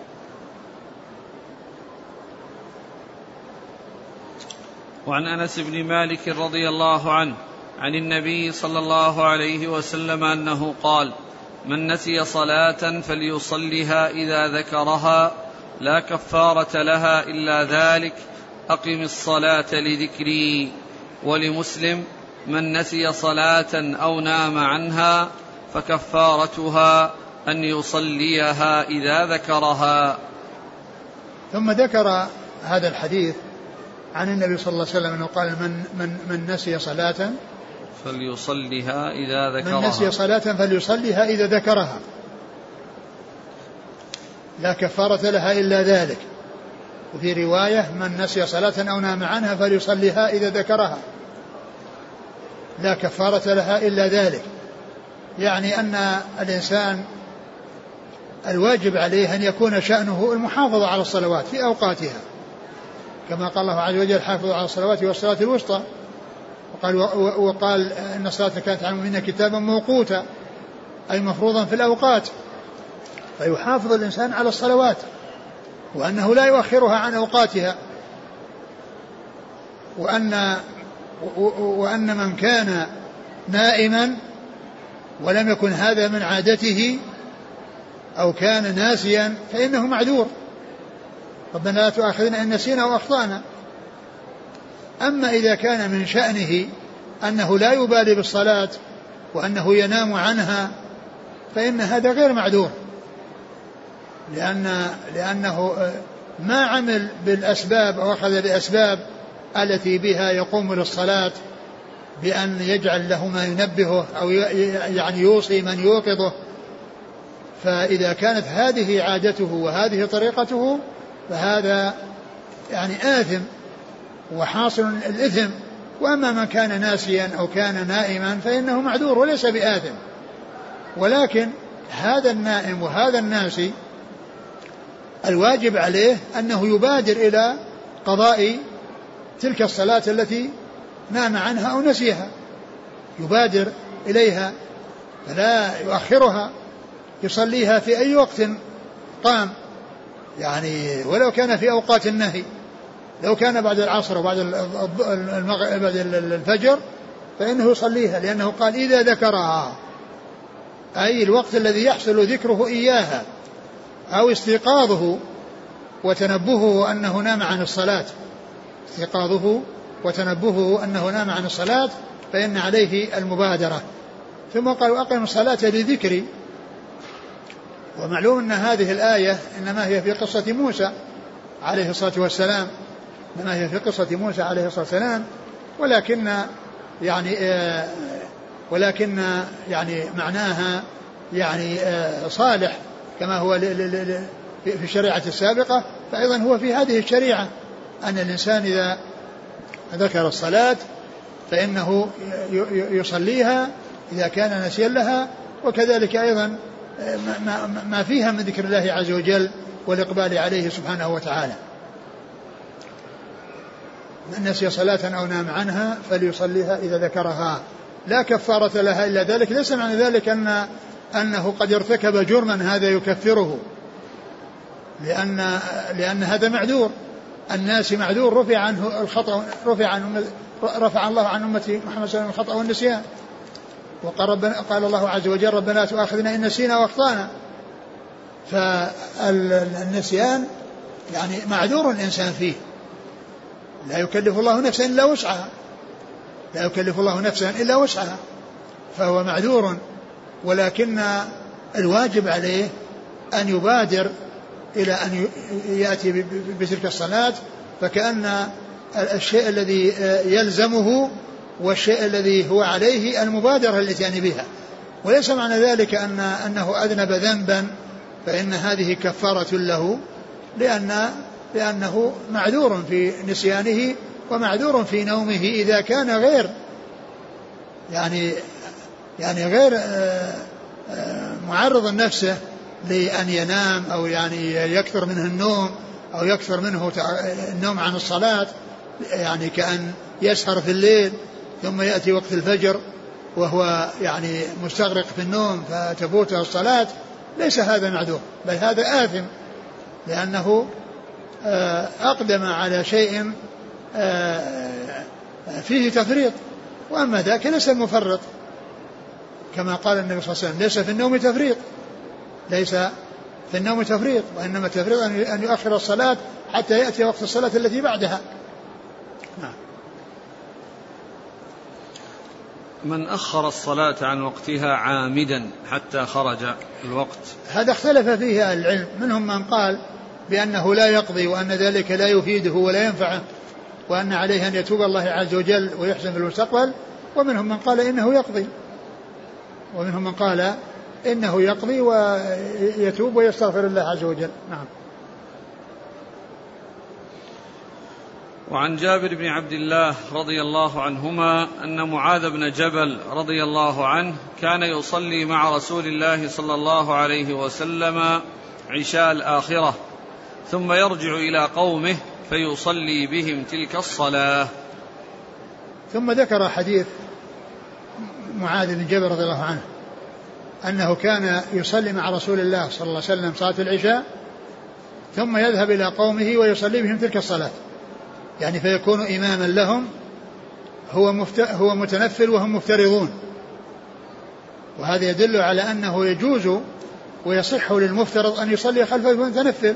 وعن أنس بن مالك رضي الله عنه عن النبي صلى الله عليه وسلم أنه قال: من نسي صلاة فليصلها إذا ذكرها لا كفارة لها إلا ذلك، أقم الصلاة لذكري. ولمسلم: من نسي صلاة أو نام عنها فكفارتها أن يصليها إذا ذكرها. ثم ذكر هذا الحديث عن النبي صلى الله عليه وسلم أنه قال: من, من, من نسي صلاة فليصليها إذا ذكرها، من نسي صلاة فليصليها إذا ذكرها لا كفارة لها إلا ذلك. وفي رواية: من نسي صلاة أو نام عنها فليصليها إذا ذكرها لا كفارة لها إلا ذلك. يعني أن الإنسان الواجب عليه أن يكون شأنه المحافظة على الصلوات في أوقاتها، كما قال الله عز وجل: حافظوا على الصلوات والصلاة الوسطى. وقال, وقال إن الصلاة كانت على المؤمنين كتابا موقوتا، أي مفروضا في الأوقات. فيحافظ الإنسان على الصلوات، وأنه لا يؤخرها عن أوقاتها، وأن, وأن من كان نائما ولم يكن هذا من عادته أو كان ناسيا فإنه معذور، ربنا لا تؤاخذنا إن نسينا أو أخطأنا. أما إذا كان من شأنه أنه لا يبالي بالصلاة وأنه ينام عنها فإن هذا غير معذور، لأن لأنه ما عمل بالأسباب أو أخذ بأسباب التي بها يقوم للصلاة، بأن يجعل له ما ينبهه أو يعني يوصي من يوقظه. فإذا كانت هذه عادته وهذه طريقته فهذا يعني آثم وحاصل الإثم. وأما من كان ناسيا أو كان نائما فإنه معذور وليس بآثم. ولكن هذا النائم وهذا الناسي الواجب عليه أنه يبادر إلى قضاء تلك الصلاة التي نام عنها أو نسيها، يبادر إليها فلا يؤخرها، يصليها في أي وقت قام، يعني ولو كان في أوقات النهي، لو كان بعد العصر وبعد المغرب بعد الفجر فإنه يصليها، لأنه قال: إذا ذكرها، أي الوقت الذي يحصل ذكره إياها أو استيقاظه وتنبهه أنه نام عن الصلاة، استيقاظه وتنبهه أنه نام عن الصلاة فإن عليه المبادرة. ثم قال وأقم الصلاة لذكري. ومعلوم أن هذه الآية إنما هي في قصة موسى عليه الصلاة والسلام، إنما هي في قصة موسى عليه الصلاة والسلام، ولكن يعني آه ولكن يعني معناها يعني آه صالح كما هو في الشريعة السابقة، فأيضا هو في هذه الشريعة أن الإنسان إذا ذكر الصلاة فإنه يصليها إذا كان نسيا لها، وكذلك أيضا ما فيها من ذكر الله عز وجل والإقبال عليه سبحانه وتعالى. من نسي صلاة أو نام عنها فليصليها إذا ذكرها لا كفارة لها إلا ذلك. ليس معنى ذلك أن أنه قد ارتكب جرما هذا يكفره، لأن لأن هذا معذور، الناس معذور، رفع عنه الخطأ، رفع عنه رفع الله عن أمة محمد صلى الله عليه وسلم الخطأ والنسيان. وقال قال الله عز وجل ربنا لا تؤاخذنا إن نسينا واخطأنا. فالنسيان يعني معذور الإنسان فيه، لا يكلف الله نفسا إلا وسعها، لا يكلف الله نفسا إلا وسعها، فهو معذور، ولكن الواجب عليه أن يبادر إلى أن يأتي بتلك الصلاة، فكأن الشيء الذي يلزمه والشيء الذي هو عليه المبادرة التي بها. وليس معنى ذلك أن أنه أذنب ذنبا فإن هذه كفارة له، لأن لأنه معذور في نسيانه ومعذور في نومه إذا كان غير يعني يعني غير معرض نفسه لأن ينام أو يعني يكثر منه النوم أو يكثر منه النوم عن الصلاة، يعني كأن يسهر في الليل ثم يأتي وقت الفجر وهو يعني مستغرق في النوم فتفوته الصلاة. ليس هذا معذور، بل هذا آثم، لأنه أقدم على شيء فيه تفريط، وأما ذاك ليس مفرط، كما قال النبي صلى الله عليه وسلم ليس في النوم تفريط، ليس في النوم تفريط، وإنما التفريط أن يؤخر الصلاة حتى يأتي وقت الصلاة التي بعدها. نعم. من أخر الصلاة عن وقتها عامدا حتى خرج الوقت، هذا اختلف فيه العلم، منهم من قال بأنه لا يقضي وأن ذلك لا يفيده ولا ينفعه وأن عليه أن يتوب الله عز وجل ويحسن في المستقبل، ومنهم من قال إنه يقضي ومنهم من قال إنه يقضي ويتوب ويستغفر الله عز وجل. نعم. وعن جابر بن عبد الله رضي الله عنهما أن معاذ بن جبل رضي الله عنه كان يصلي مع رسول الله صلى الله عليه وسلم عشاء الآخرة ثم يرجع إلى قومه فيصلي بهم تلك الصلاة. ثم ذكر حديث معاذ بن جبل رضي الله عنه أنه كان يصلي مع رسول الله صلى الله عليه وسلم صلاة العشاء ثم يذهب إلى قومه ويصلي بهم تلك الصلاة، يعني فيكون إماما لهم، هو, مفت... هو متنفل وهم مفترضون. وهذا يدل على أنه يجوز ويصح للمفترض أن يصلي خلف المتنفل،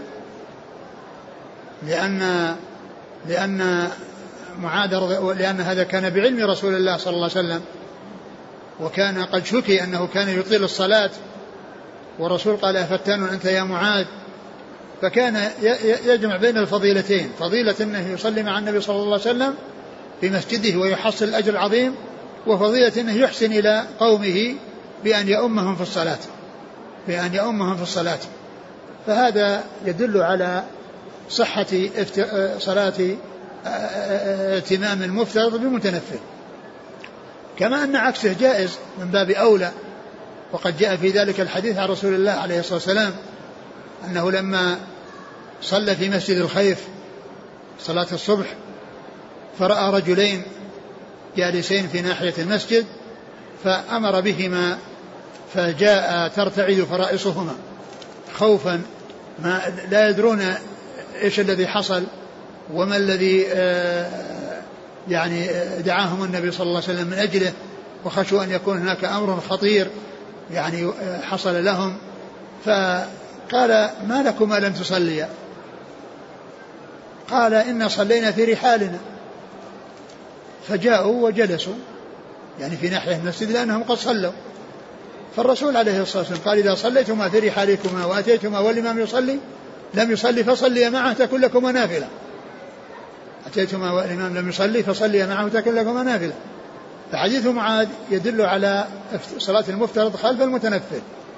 لأن لأن معاذ لأن هذا كان بعلم رسول الله صلى الله عليه وسلم، وكان قد شكي أنه كان يطيل الصلاة، والرسول قال أفتان أنت يا معاذ، فكان يجمع بين الفضيلتين، فضيلة أنه يصلي مع النبي صلى الله عليه وسلم في مسجده ويحصل الأجر العظيم، وفضيلة أنه يحسن إلى قومه بأن يؤمهم في الصلاة بأن يؤمهم في الصلاة فهذا يدل على صحة صلاة اتمام المفترض بالمتنفل، كما أن عكسه جائز من باب أولى. وقد جاء في ذلك الحديث عن رسول الله عليه الصلاة والسلام أنه لما صلى في مسجد الخيف صلاة الصبح فرأى رجلين جالسين في ناحية المسجد فأمر بهما، فجاء ترتعد فرائصهما خوفا، ما لا يدرون إيش الذي حصل وما الذي يعني دعاهم النبي صلى الله عليه وسلم من أجله، وخشوا أن يكون هناك أمر خطير يعني حصل لهم. فقال ما لكما لم تصليا؟ قال إن صلينا في رحالنا، فجاءوا وجلسوا يعني في ناحية المسجد لأنهم قد صلوا. فالرسول عليه الصلاة والسلام قال إذا صليتما في رحالكما وأتيتما والإمام يصلي لم يصلي فصلي معه تكن لكما نافلة، أتيتما والإمام لم يصلي فصلي معه تكن لكما نافلة. فحديث معاذ يدل على صلاة المفترض خلف المتنفل،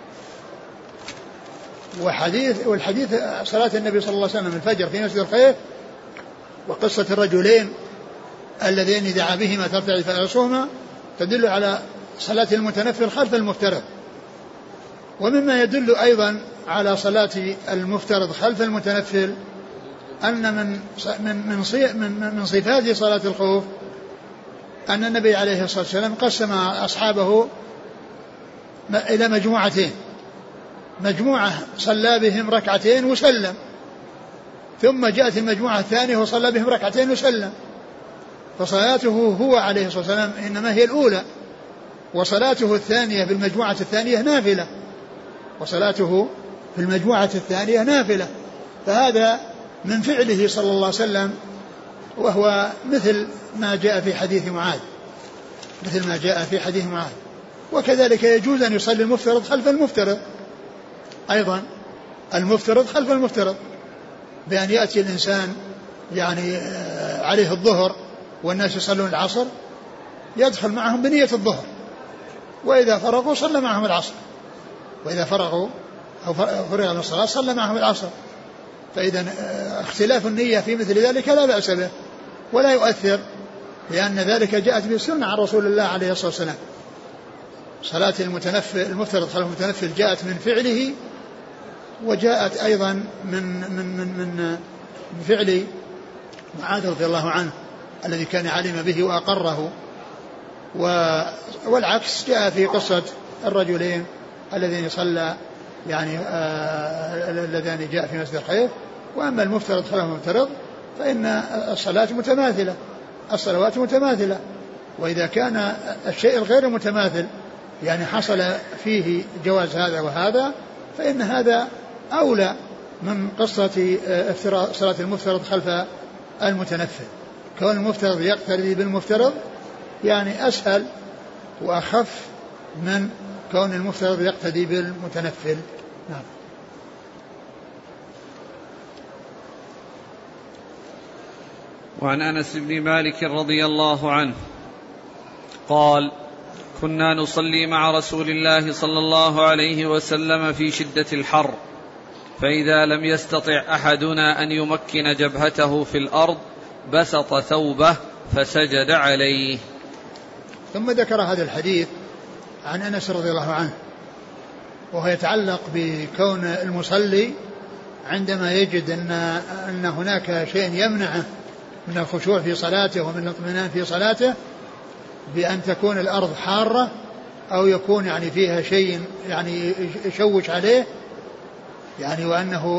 وحديث والحديث صلاة النبي صلى الله عليه وسلم الفجر في مسجد الخيف، وقصة الرجلين اللذين دعا بهما ترتعد فرسهما تدل على صلاة المتنفل خلف المفترض. ومما يدل أيضا على صلاة المفترض خلف المتنفل أن من من من من صفات صلاة الخوف أن النبي عليه الصلاة والسلام قسم أصحابه إلى مجموعتين، مجموعة صلى بهم ركعتين وسلم، ثم جاءت المجموعة الثانية وصلى بهم ركعتين وسلم. فصلاته هو عليه الصلاة والسلام إنما هي الأولى، وصلاته الثانية بالمجموعة الثانية نافلة، وصلاته في المجموعة الثانية نافلة. فهذا من فعله صلى الله عليه وسلم، وهو مثل ما جاء في حديث معاذ، مثل ما جاء في حديث معاذ. وكذلك يجوز أن يصلي المفترض خلف المفترض أيضا، المفترض خلف المفترض، بأن يأتي الإنسان يعني عليه الظهر والناس يصلون العصر يدخل معهم بنية الظهر، وإذا فرغوا صلى معهم العصر، وإذا فرغوا أو فرغوا من الصلاة صلى معهم العصر. فإذا اختلاف النية في مثل ذلك لا بأس به ولا يؤثر، لأن ذلك جاءت به السنة عن رسول الله عليه الصلاة والسلام. صلاة المتنفل المفترض خلف المتنفل جاءت من فعله، وجاءت أيضا من من من من, من فعل معاذ رضي الله عنه الذي كان علم به وأقره. والعكس جاء في قصة الرجلين الذين صلى يعني اللذان جاء في مسجد الخيف. وأما المفترض خلف المفترض فإن الصلاة متماثلة، الصلوات متماثلة، وإذا كان الشيء الغير متماثل يعني حصل فيه جواز هذا وهذا فإن هذا أولى من قصة صلاة المفترض خلف المتنفل. كون المفترض يقتدي بالمفترض يعني أسهل وأخف من كون المفترض يقتدي بالمتنفل. نعم. وعن أنس بن مالك رضي الله عنه قال كنا نصلي مع رسول الله صلى الله عليه وسلم في شدة الحر، فإذا لم يستطع أحدنا أن يمكن جبهته في الأرض بسط ثوبه فسجد عليه. ثم ذكر هذا الحديث عن أنس رضي الله عنه، وهو يتعلق بكون المصلي عندما يجد أن, أن هناك شيء يمنعه من الخشوع في صلاته ومن الاطمئنان في صلاته، بأن تكون الأرض حارة أو يكون يعني فيها شيء يعني يشوش عليه، يعني وأنه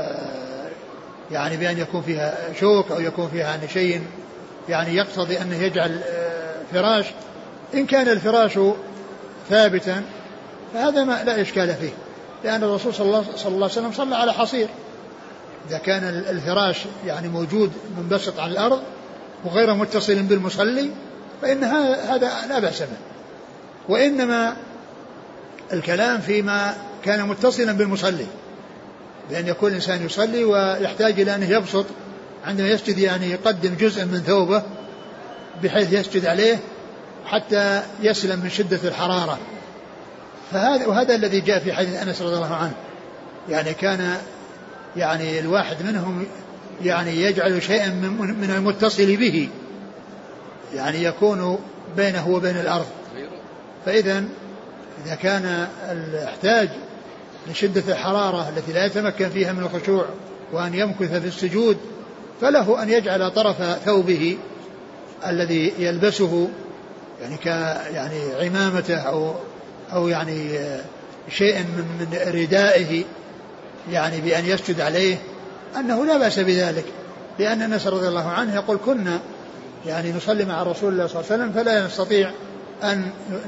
يعني بأن يكون فيها شوك أو يكون فيها يعني شيء يعني يقتضي أنه يجعل فراش. إن كان الفراش ثابتا فهذا ما لا إشكال فيه، لأن الرسول صلى الله عليه وسلم صلى على حصير. إذا كان الفراش يعني موجود منبسط على الأرض وغير متصل بالمصلي فإن هذا لا بأس به. وإنما الكلام فيما كان متصلا بالمصلي، بأن يكون الإنسان يصلي ويحتاج إلى أن يبسط عندما يسجد، يعني يقدم جزء من ثوبه بحيث يسجد عليه حتى يسلم من شدة الحرارة. فهذا وهذا الذي جاء في حديث أنس رضي الله عنه، يعني كان يعني الواحد منهم يعني يجعل شيئا من المتصل به يعني يكون بينه وبين الأرض. فإذا إذا كان يحتاج لشدة الحرارة التي لا يتمكن فيها من الخشوع وأن يمكث في السجود، فله أن يجعل طرف ثوبه الذي يلبسه يعني ك يعني عمامته أو أو يعني شيء من من ردائه يعني بأن يسجد عليه، أنه لا بأس بذلك، لأن أنس رضي الله عنه يقول كنا يعني نصلي مع رسول الله صلى الله عليه وسلم فلا يستطيع أن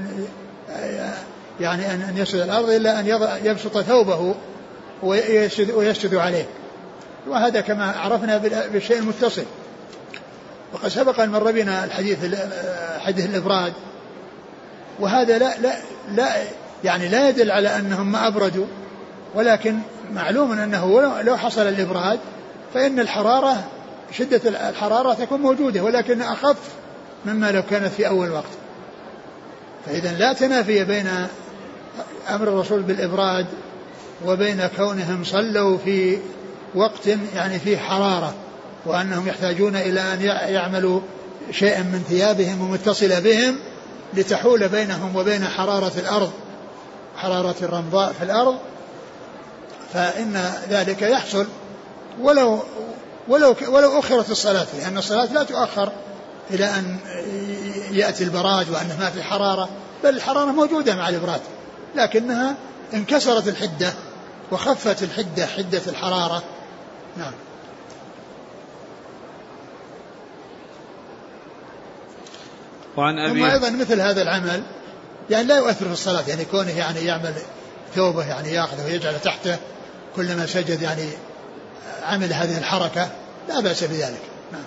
يعني أن يسجد الأرض إلا أن يبسط ثوبه ويسجد, ويسجد عليه. وهذا كما عرفنا بالشيء المتصل. وقد سبق أن مر بنا الحديث حديث الإبراد، وهذا لا لا لا يعني لا يدل على أنهم ما أبردوا، ولكن معلوم أنه لو حصل الإبراد فإن الحرارة شدة الحرارة تكون موجودة، ولكن أخف مما لو كانت في أول وقت. فإذا لا تنافي بين أمر الرسول بالإبراد وبين كونهم صلوا في وقت يعني فيه حرارة، وأنهم يحتاجون إلى أن يعملوا شيئا من ثيابهم ومتصلة بهم لتحول بينهم وبين حرارة الأرض، حرارة الرمضاء في الأرض، فإن ذلك يحصل ولو ولو ولو أخرت الصلاة، لأن الصلاة لا تؤخر إلى أن يأتي البراد وأنه ما في حرارة، بل الحرارة موجودة مع الإبراد، لكنها انكسرت الحدة وخفت الحدة حدة الحرارة. نعم. وعن أبي ثم أيضا مثل هذا العمل يعني لا يؤثر في الصلاة، يعني كونه يعني يعمل ثوبه يعني يأخذه ويجعل تحته كلما سجد يعني عمل هذه الحركة لا بأس بذلك. نعم.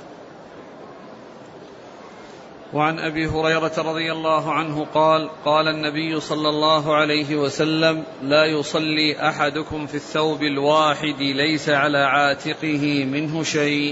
وعن أبي هريرة رضي الله عنه قال قال النبي صلى الله عليه وسلم لا يصلي أحدكم في الثوب الواحد ليس على عاتقه منه شيء.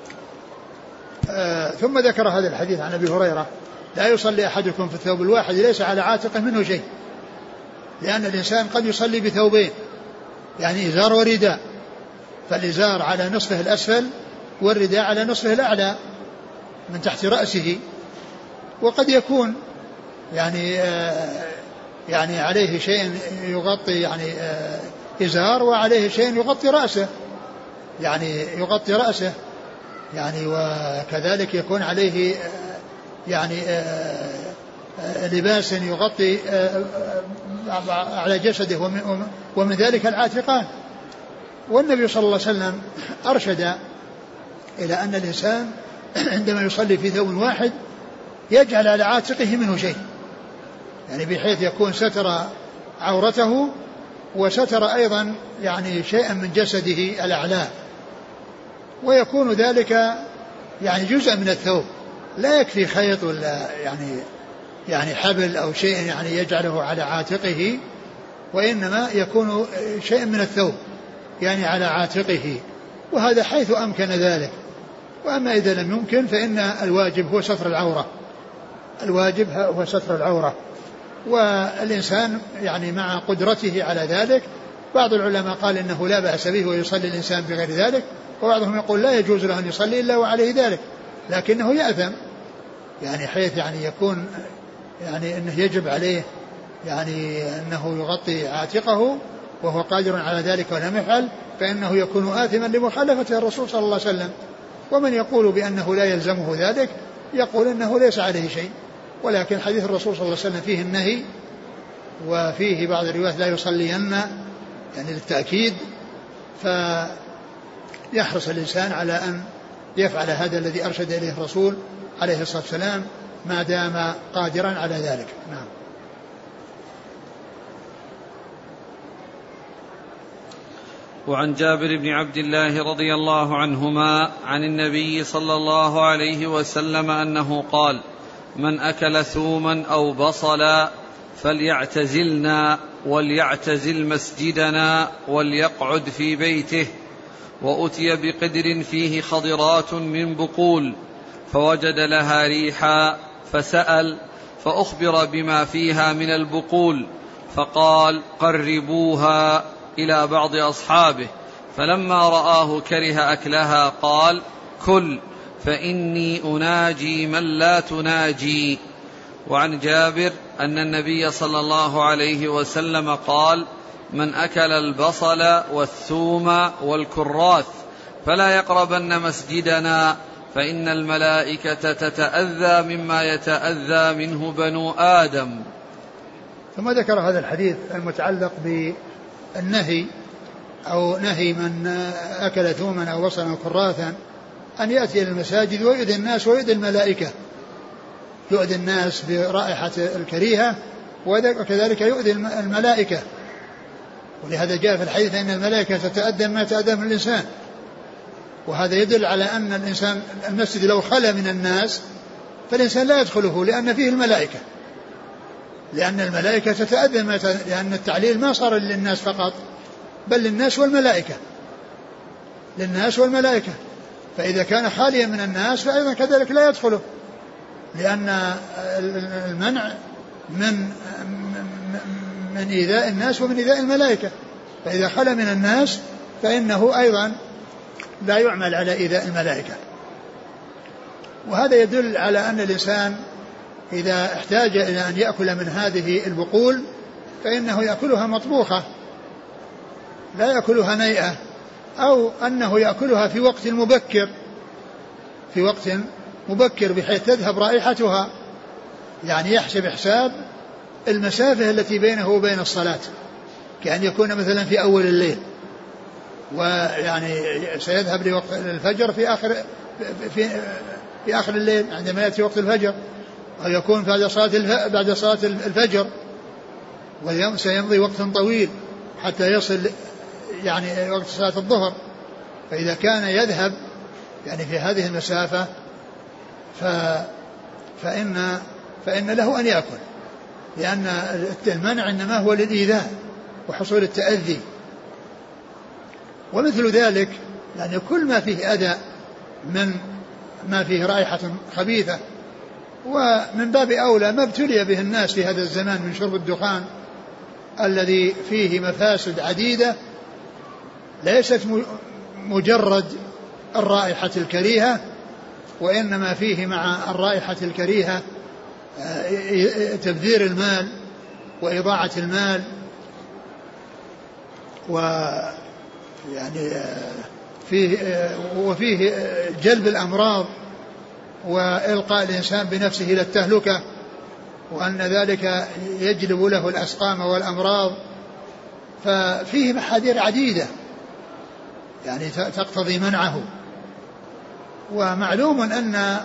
آه ثم ذكر هذا الحديث عن أبي هريرة لا يصلي أحدكم في الثوب الواحد ليس على عاتقه منه شيء، لأن الإنسان قد يصلي بثوبين يعني إزار ورداء، فالإزار على نصفه الأسفل والرداء على نصفه الأعلى من تحت رأسه، وقد يكون يعني آه يعني عليه شيء يغطي يعني آه إزار وعليه شيء يغطي رأسه يعني يغطي رأسه يعني وكذلك يكون عليه آه يعني آه آه لباس يغطي آه آه على جسده ومن, ومن ذلك العاتقان. والنبي صلى الله عليه وسلم أرشد إلى أن الإنسان عندما يصلي في ثوب واحد يجعل على عاتقه منه شيء، يعني بحيث يكون ستر عورته وستر أيضا يعني شيئا من جسده الأعلى، ويكون ذلك يعني جزء من الثوب، لا يكفي خيط ولا يعني يعني حبل أو شيء يعني يجعله على عاتقه، وإنما يكون شيء من الثوب يعني على عاتقه، وهذا حيث أمكن ذلك. وأما إذا لم يمكن فإن الواجب هو ستر العورة، الواجب هو ستر العورة، والإنسان يعني مع قدرته على ذلك. بعض العلماء قال إنه لا بأس به ويصلي الإنسان بغير ذلك، وبعضهم يقول لا يجوز له أن يصلي إلا وعليه ذلك، لكنه يأثم يعني حيث يعني يكون يعني أنه يجب عليه يعني أنه يغطي عاتقه وهو قادر على ذلك ولم يفعل، فإنه يكون آثما لمخالفة الرسول صلى الله عليه وسلم. ومن يقول بأنه لا يلزمه ذلك يقول أنه ليس عليه شيء، ولكن حديث الرسول صلى الله عليه وسلم فيه النهي، وفيه بعض الروايات لا يصلين يعني للتأكيد، فيحرص الإنسان على أن يفعل هذا الذي أرشد إليه الرسول عليه الصلاة والسلام ما دام قادرا على ذلك. نعم. وعن جابر بن عبد الله رضي الله عنهما عن النبي صلى الله عليه وسلم أنه قال من أكل ثوما أو بصلا فليعتزلنا وليعتزل مسجدنا وليقعد في بيته. وأتي بقدر فيه خضرات من بقول فوجد لها ريحا فسأل فأخبر بما فيها من البقول فقال قربوها إلى بعض أصحابه، فلما رآه كره أكلها قال كل فإني أناجي من لا تناجي. وعن جابر أن النبي صلى الله عليه وسلم قال من أكل البصل والثوم والكراث فلا يقربن مسجدنا فإن الملائكة تتأذى مما يتأذى منه بنو آدم. ثم ذكر هذا الحديث المتعلق بالنهي أو نهي من أكل ثوما أو بصلا أو كراثا أن يأتي إلى المساجد ويؤذي الناس ويؤذي الملائكة، يؤذي الناس برائحة الكريهة وكذلك يؤذي الملائكة. ولهذا جاء في الحديث أن الملائكة تتأذى ما تأذى من الإنسان، وهذا يدل على أن الإنسان المسجد لو خلا من الناس فالإنسان لا يدخله لأن فيه الملائكة، لأن الملائكة تتأذن، لأن التعليل ما صار للناس فقط بل للناس والملائكة، للناس والملائكة. فإذا كان خاليا من الناس فأيضا كذلك لا يدخله، لأن المنع من من إيذاء الناس ومن إيذاء الملائكة، فإذا خلا من الناس فإنه أيضا لا يعمل على إيذاء الملائكة. وهذا يدل على أن الإنسان إذا احتاج إلى أن يأكل من هذه البقول فإنه يأكلها مطبوخة لا يأكلها نيئة، أو أنه يأكلها في وقت مبكر في وقت مبكر بحيث تذهب رائحتها، يعني يحسب حساب المسافة التي بينه وبين الصلاة، كأن يكون مثلا في أول الليل ويعني سيذهب لوقت الفجر في آخر في, في آخر الليل عندما يأتي وقت الفجر، أو يكون بعد صلاة بعد صلاة الفجر واليوم سيمضي وقت طويل حتى يصل يعني وقت صلاة الظهر. فإذا كان يذهب يعني في هذه المسافة ف فإن فإن له أن يأكل، لأن المنع إنما هو للإيذاء وحصول التأذي. ومثل ذلك يعني كل ما فيه أذى من ما فيه رائحة خبيثة، ومن باب أولى ما ابتلي به الناس في هذا الزمان من شرب الدخان الذي فيه مفاسد عديدة ليست مجرد الرائحة الكريهة، وإنما فيه مع الرائحة الكريهة تبذير المال وإضاعة المال، ويعني فيه وفيه جلب الأمراض وإلقاء الإنسان بنفسه إلى التهلكة، وأن ذلك يجلب له الأسقام والأمراض. ففيه محاذير عديدة يعني تقتضي منعه. ومعلوم أن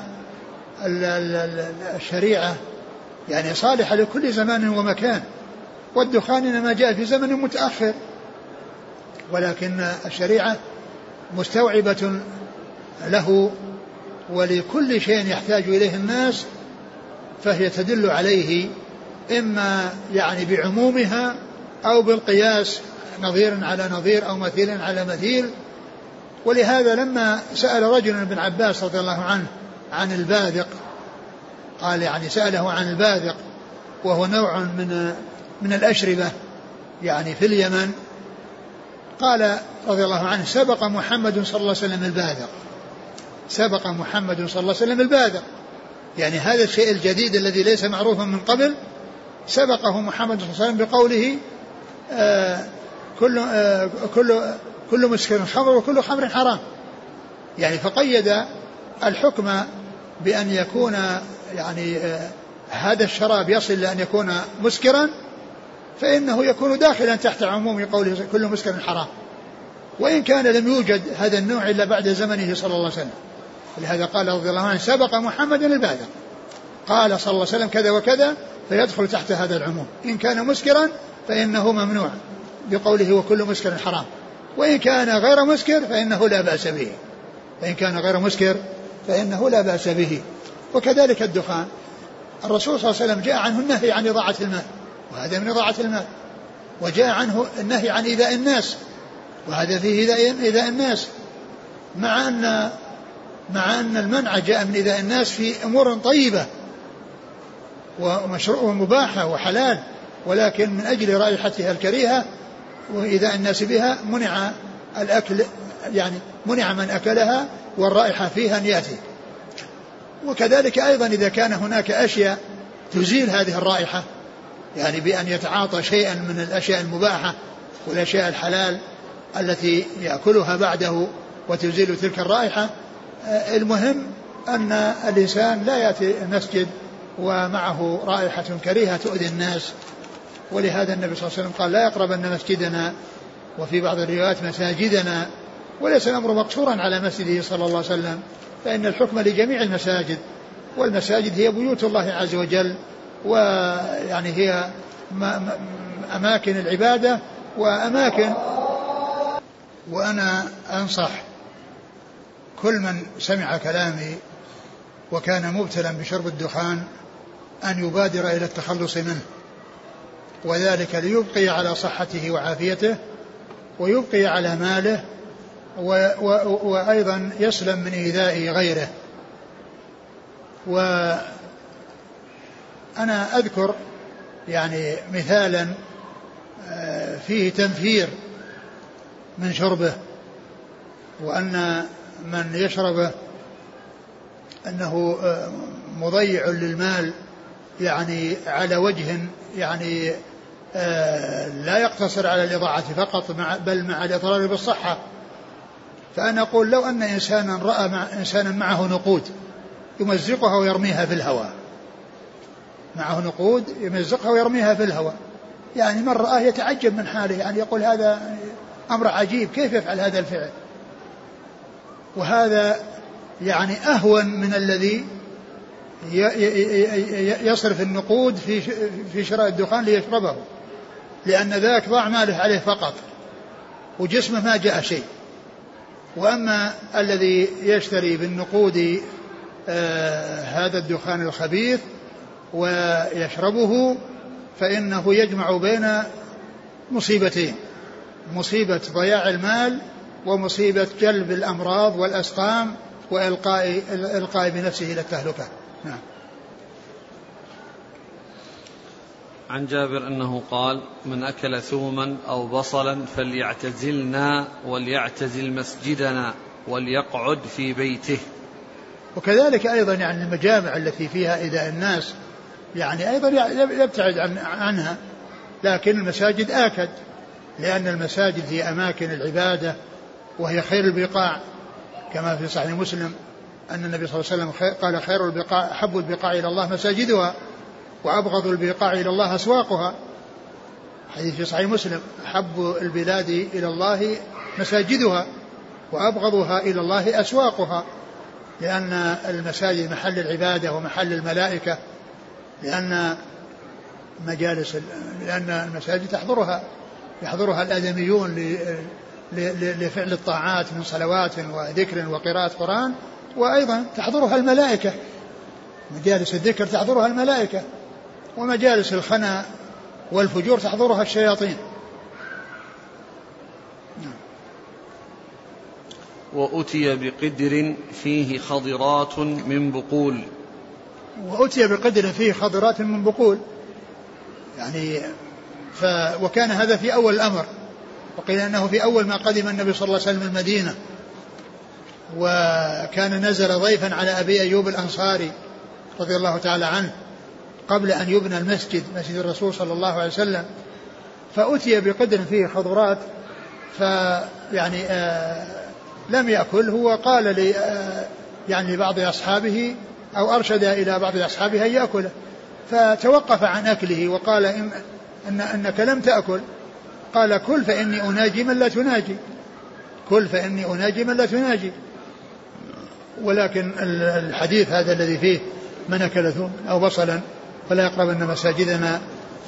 الشريعة يعني صالحة لكل زمان ومكان، والدخان إنما جاء في زمن متأخر، ولكن الشريعة مستوعبة له ولكل شيء يحتاج إليه الناس، فهي تدل عليه إما يعني بعمومها أو بالقياس نظير على نظير أو مثيل على مثيل. ولهذا لما سأل رجل ابن عباس رضي الله عنه عن الباذق، قال يعني سأله عن الباذق وهو نوع من من الأشربة يعني في اليمن، قال رضي الله عنه سبق محمد صلى الله عليه وسلم الباذق، سبق محمد صلى الله عليه وسلم الباذق، يعني هذا الشيء الجديد الذي ليس معروفا من قبل سبقه محمد صلى الله عليه وسلم بقوله آه كل, آه كل, كل مسكر خمر وكل خمر حرام، يعني فقيد الحكم بأن يكون يعني آه هذا الشراب يصل لأن يكون مسكرا فإنه يكون داخلا تحت عموم قوله كل مسكر حرام، وإن كان لم يوجد هذا النوع إلا بعد زمنه صلى الله عليه وسلم. ولهذا قال رضي الله عنه سبق محمد الباذق، قال صلى الله عليه وسلم كذا وكذا فيدخل تحت هذا العموم، إن كان مسكرا فإنه ممنوع بقوله وكل مسكر حرام، وإن كان غير مسكر فإنه لا بأس به، وإن كان غير مسكر فإنه لا بأس به. وكذلك الدخان الرسول صلى الله عليه وسلم جاء عنه النهي عن إضاعة المال، وهذا من إضاعة المال، وجاء عنه النهي عن إيذاء الناس، وهذا فيه إيذاء الناس، مع أن مع أن المنع جاء من إيذاء الناس في أمور طيبة ومشروع ومباحة وحلال، ولكن من أجل رائحتها الكريهة وإيذاء الناس بها منع الأكل، يعني منع من أكلها والرائحة فيها أن يأتي. وكذلك أيضا إذا كان هناك أشياء تزيل هذه الرائحة، يعني بأن يتعاطى شيئا من الأشياء المباحة والأشياء الحلال التي يأكلها بعده وتزيل تلك الرائحة، المهم أن الإنسان لا يأتي المسجد ومعه رائحة كريهة تؤذي الناس. ولهذا النبي صلى الله عليه وسلم قال لا يقربن مسجدنا، وفي بعض الروايات مساجدنا، وليس الأمر مقصورا على مسجده صلى الله عليه وسلم، فإن الحكم لجميع المساجد، والمساجد هي بيوت الله عز وجل، ويعني هي أماكن العبادة وأماكن. وأنا أنصح كل من سمع كلامي وكان مبتلا بشرب الدخان أن يبادر إلى التخلص منه، وذلك ليبقي على صحته وعافيته ويبقي على ماله و و وأيضا يسلم من إيذاء غيره. وأنا أذكر يعني مثالا فيه تنفير من شربه، وأن من يشربه أنه مضيع للمال يعني على وجه يعني لا يقتصر على الإضاعة فقط بل مع الإضرار بالصحة. فأنا أقول لو أن إنسانا رأى مع إنسانا معه نقود يمزقها ويرميها في الهواء، معه نقود يمزقها ويرميها في الهواء، يعني من رآه يتعجب من حاله، يعني يقول هذا أمر عجيب، كيف يفعل هذا الفعل؟ وهذا يعني أهون من الذي يصرف النقود في في شراء الدخان ليشربه، لأن ذاك ضاع ماله عليه فقط وجسمه ما جاء شيء. وأما الذي يشتري بالنقود آه هذا الدخان الخبيث ويشربه فإنه يجمع بين مصيبتين، مصيبة ضياع المال ومصيبة جلب الأمراض والأسقام وإلقاء إلقاء بنفسه إلى التهلكة. نعم. عن جابر أنه قال: من أكل ثوما أو بصلا فليعتزلنا وليعتزل مسجدنا وليقعد في بيته. وكذلك أيضا يعني المجامع التي فيها إيذاء الناس يعني أيضا يبتعد عن عنها، لكن المساجد آكد، لأن المساجد هي أماكن العبادة وهي خير البقاع، كما في صحيح مسلم أن النبي صلى الله عليه وسلم قال: خير البقاع أحب البقاع إلى الله مساجدها وأبغض البقاع إلى الله أسواقها. حديث في صحيح مسلم: أحب البلاد إلى الله مساجدها وأبغضها إلى الله أسواقها، لأن المساجد محل العبادة ومحل الملائكة، لأن مجالس لأن المساجد تحضرها يحضرها الآدميون لفعل الطاعات من صلوات وذكر وقراءة قرآن، وأيضا تحضرها الملائكة، مجالس الذكر تحضرها الملائكة، ومجالس الخنا والفجور تحضرها الشياطين. وأتي بقدر فيه خضرات من بقول. وأتي بقدر فيه خضرات من بقول يعني ف وكان هذا في أول الأمر، وقيل أنه في أول ما قدم النبي صلى الله عليه وسلم المدينة، وكان نزل ضيفا على أبي أيوب الأنصاري رضي الله تعالى عنه قبل أن يبنى المسجد مسجد الرسول صلى الله عليه وسلم، فأتي بقدر فيه خضرات فيعني آه لم يأكل. هو قال لي آه يعني لبعض أصحابه أو أرشد إلى بعض أصحابه أن يأكله، فتوقف عن أكله وقال: إن إن أنك لم تأكل. قال: كل فإني أناجي من لا تناجي، كل فإني أناجي من لا تناجي. ولكن الحديث هذا الذي فيه من أكل ثوم أو بصلا فلا يقربن مساجدنا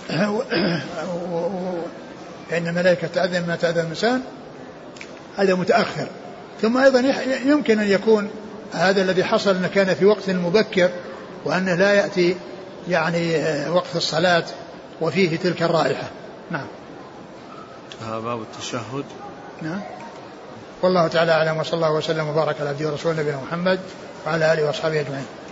فإن الملائكة تأذن ما تأذن الإنسان، هذا متأخر. ثم أيضا يمكن أن يكون هذا الذي حصل أنه كان في وقت مبكر وأنه لا يأتي يعني وقت الصلاة وفيه تلك الرائحة. نعم. هذا باب التشهد. نعم. والله تعالى أعلم، وصلى الله وسلم وبارك على عبده ورسوله نبينا محمد وعلى آله وأصحابه أجمعين.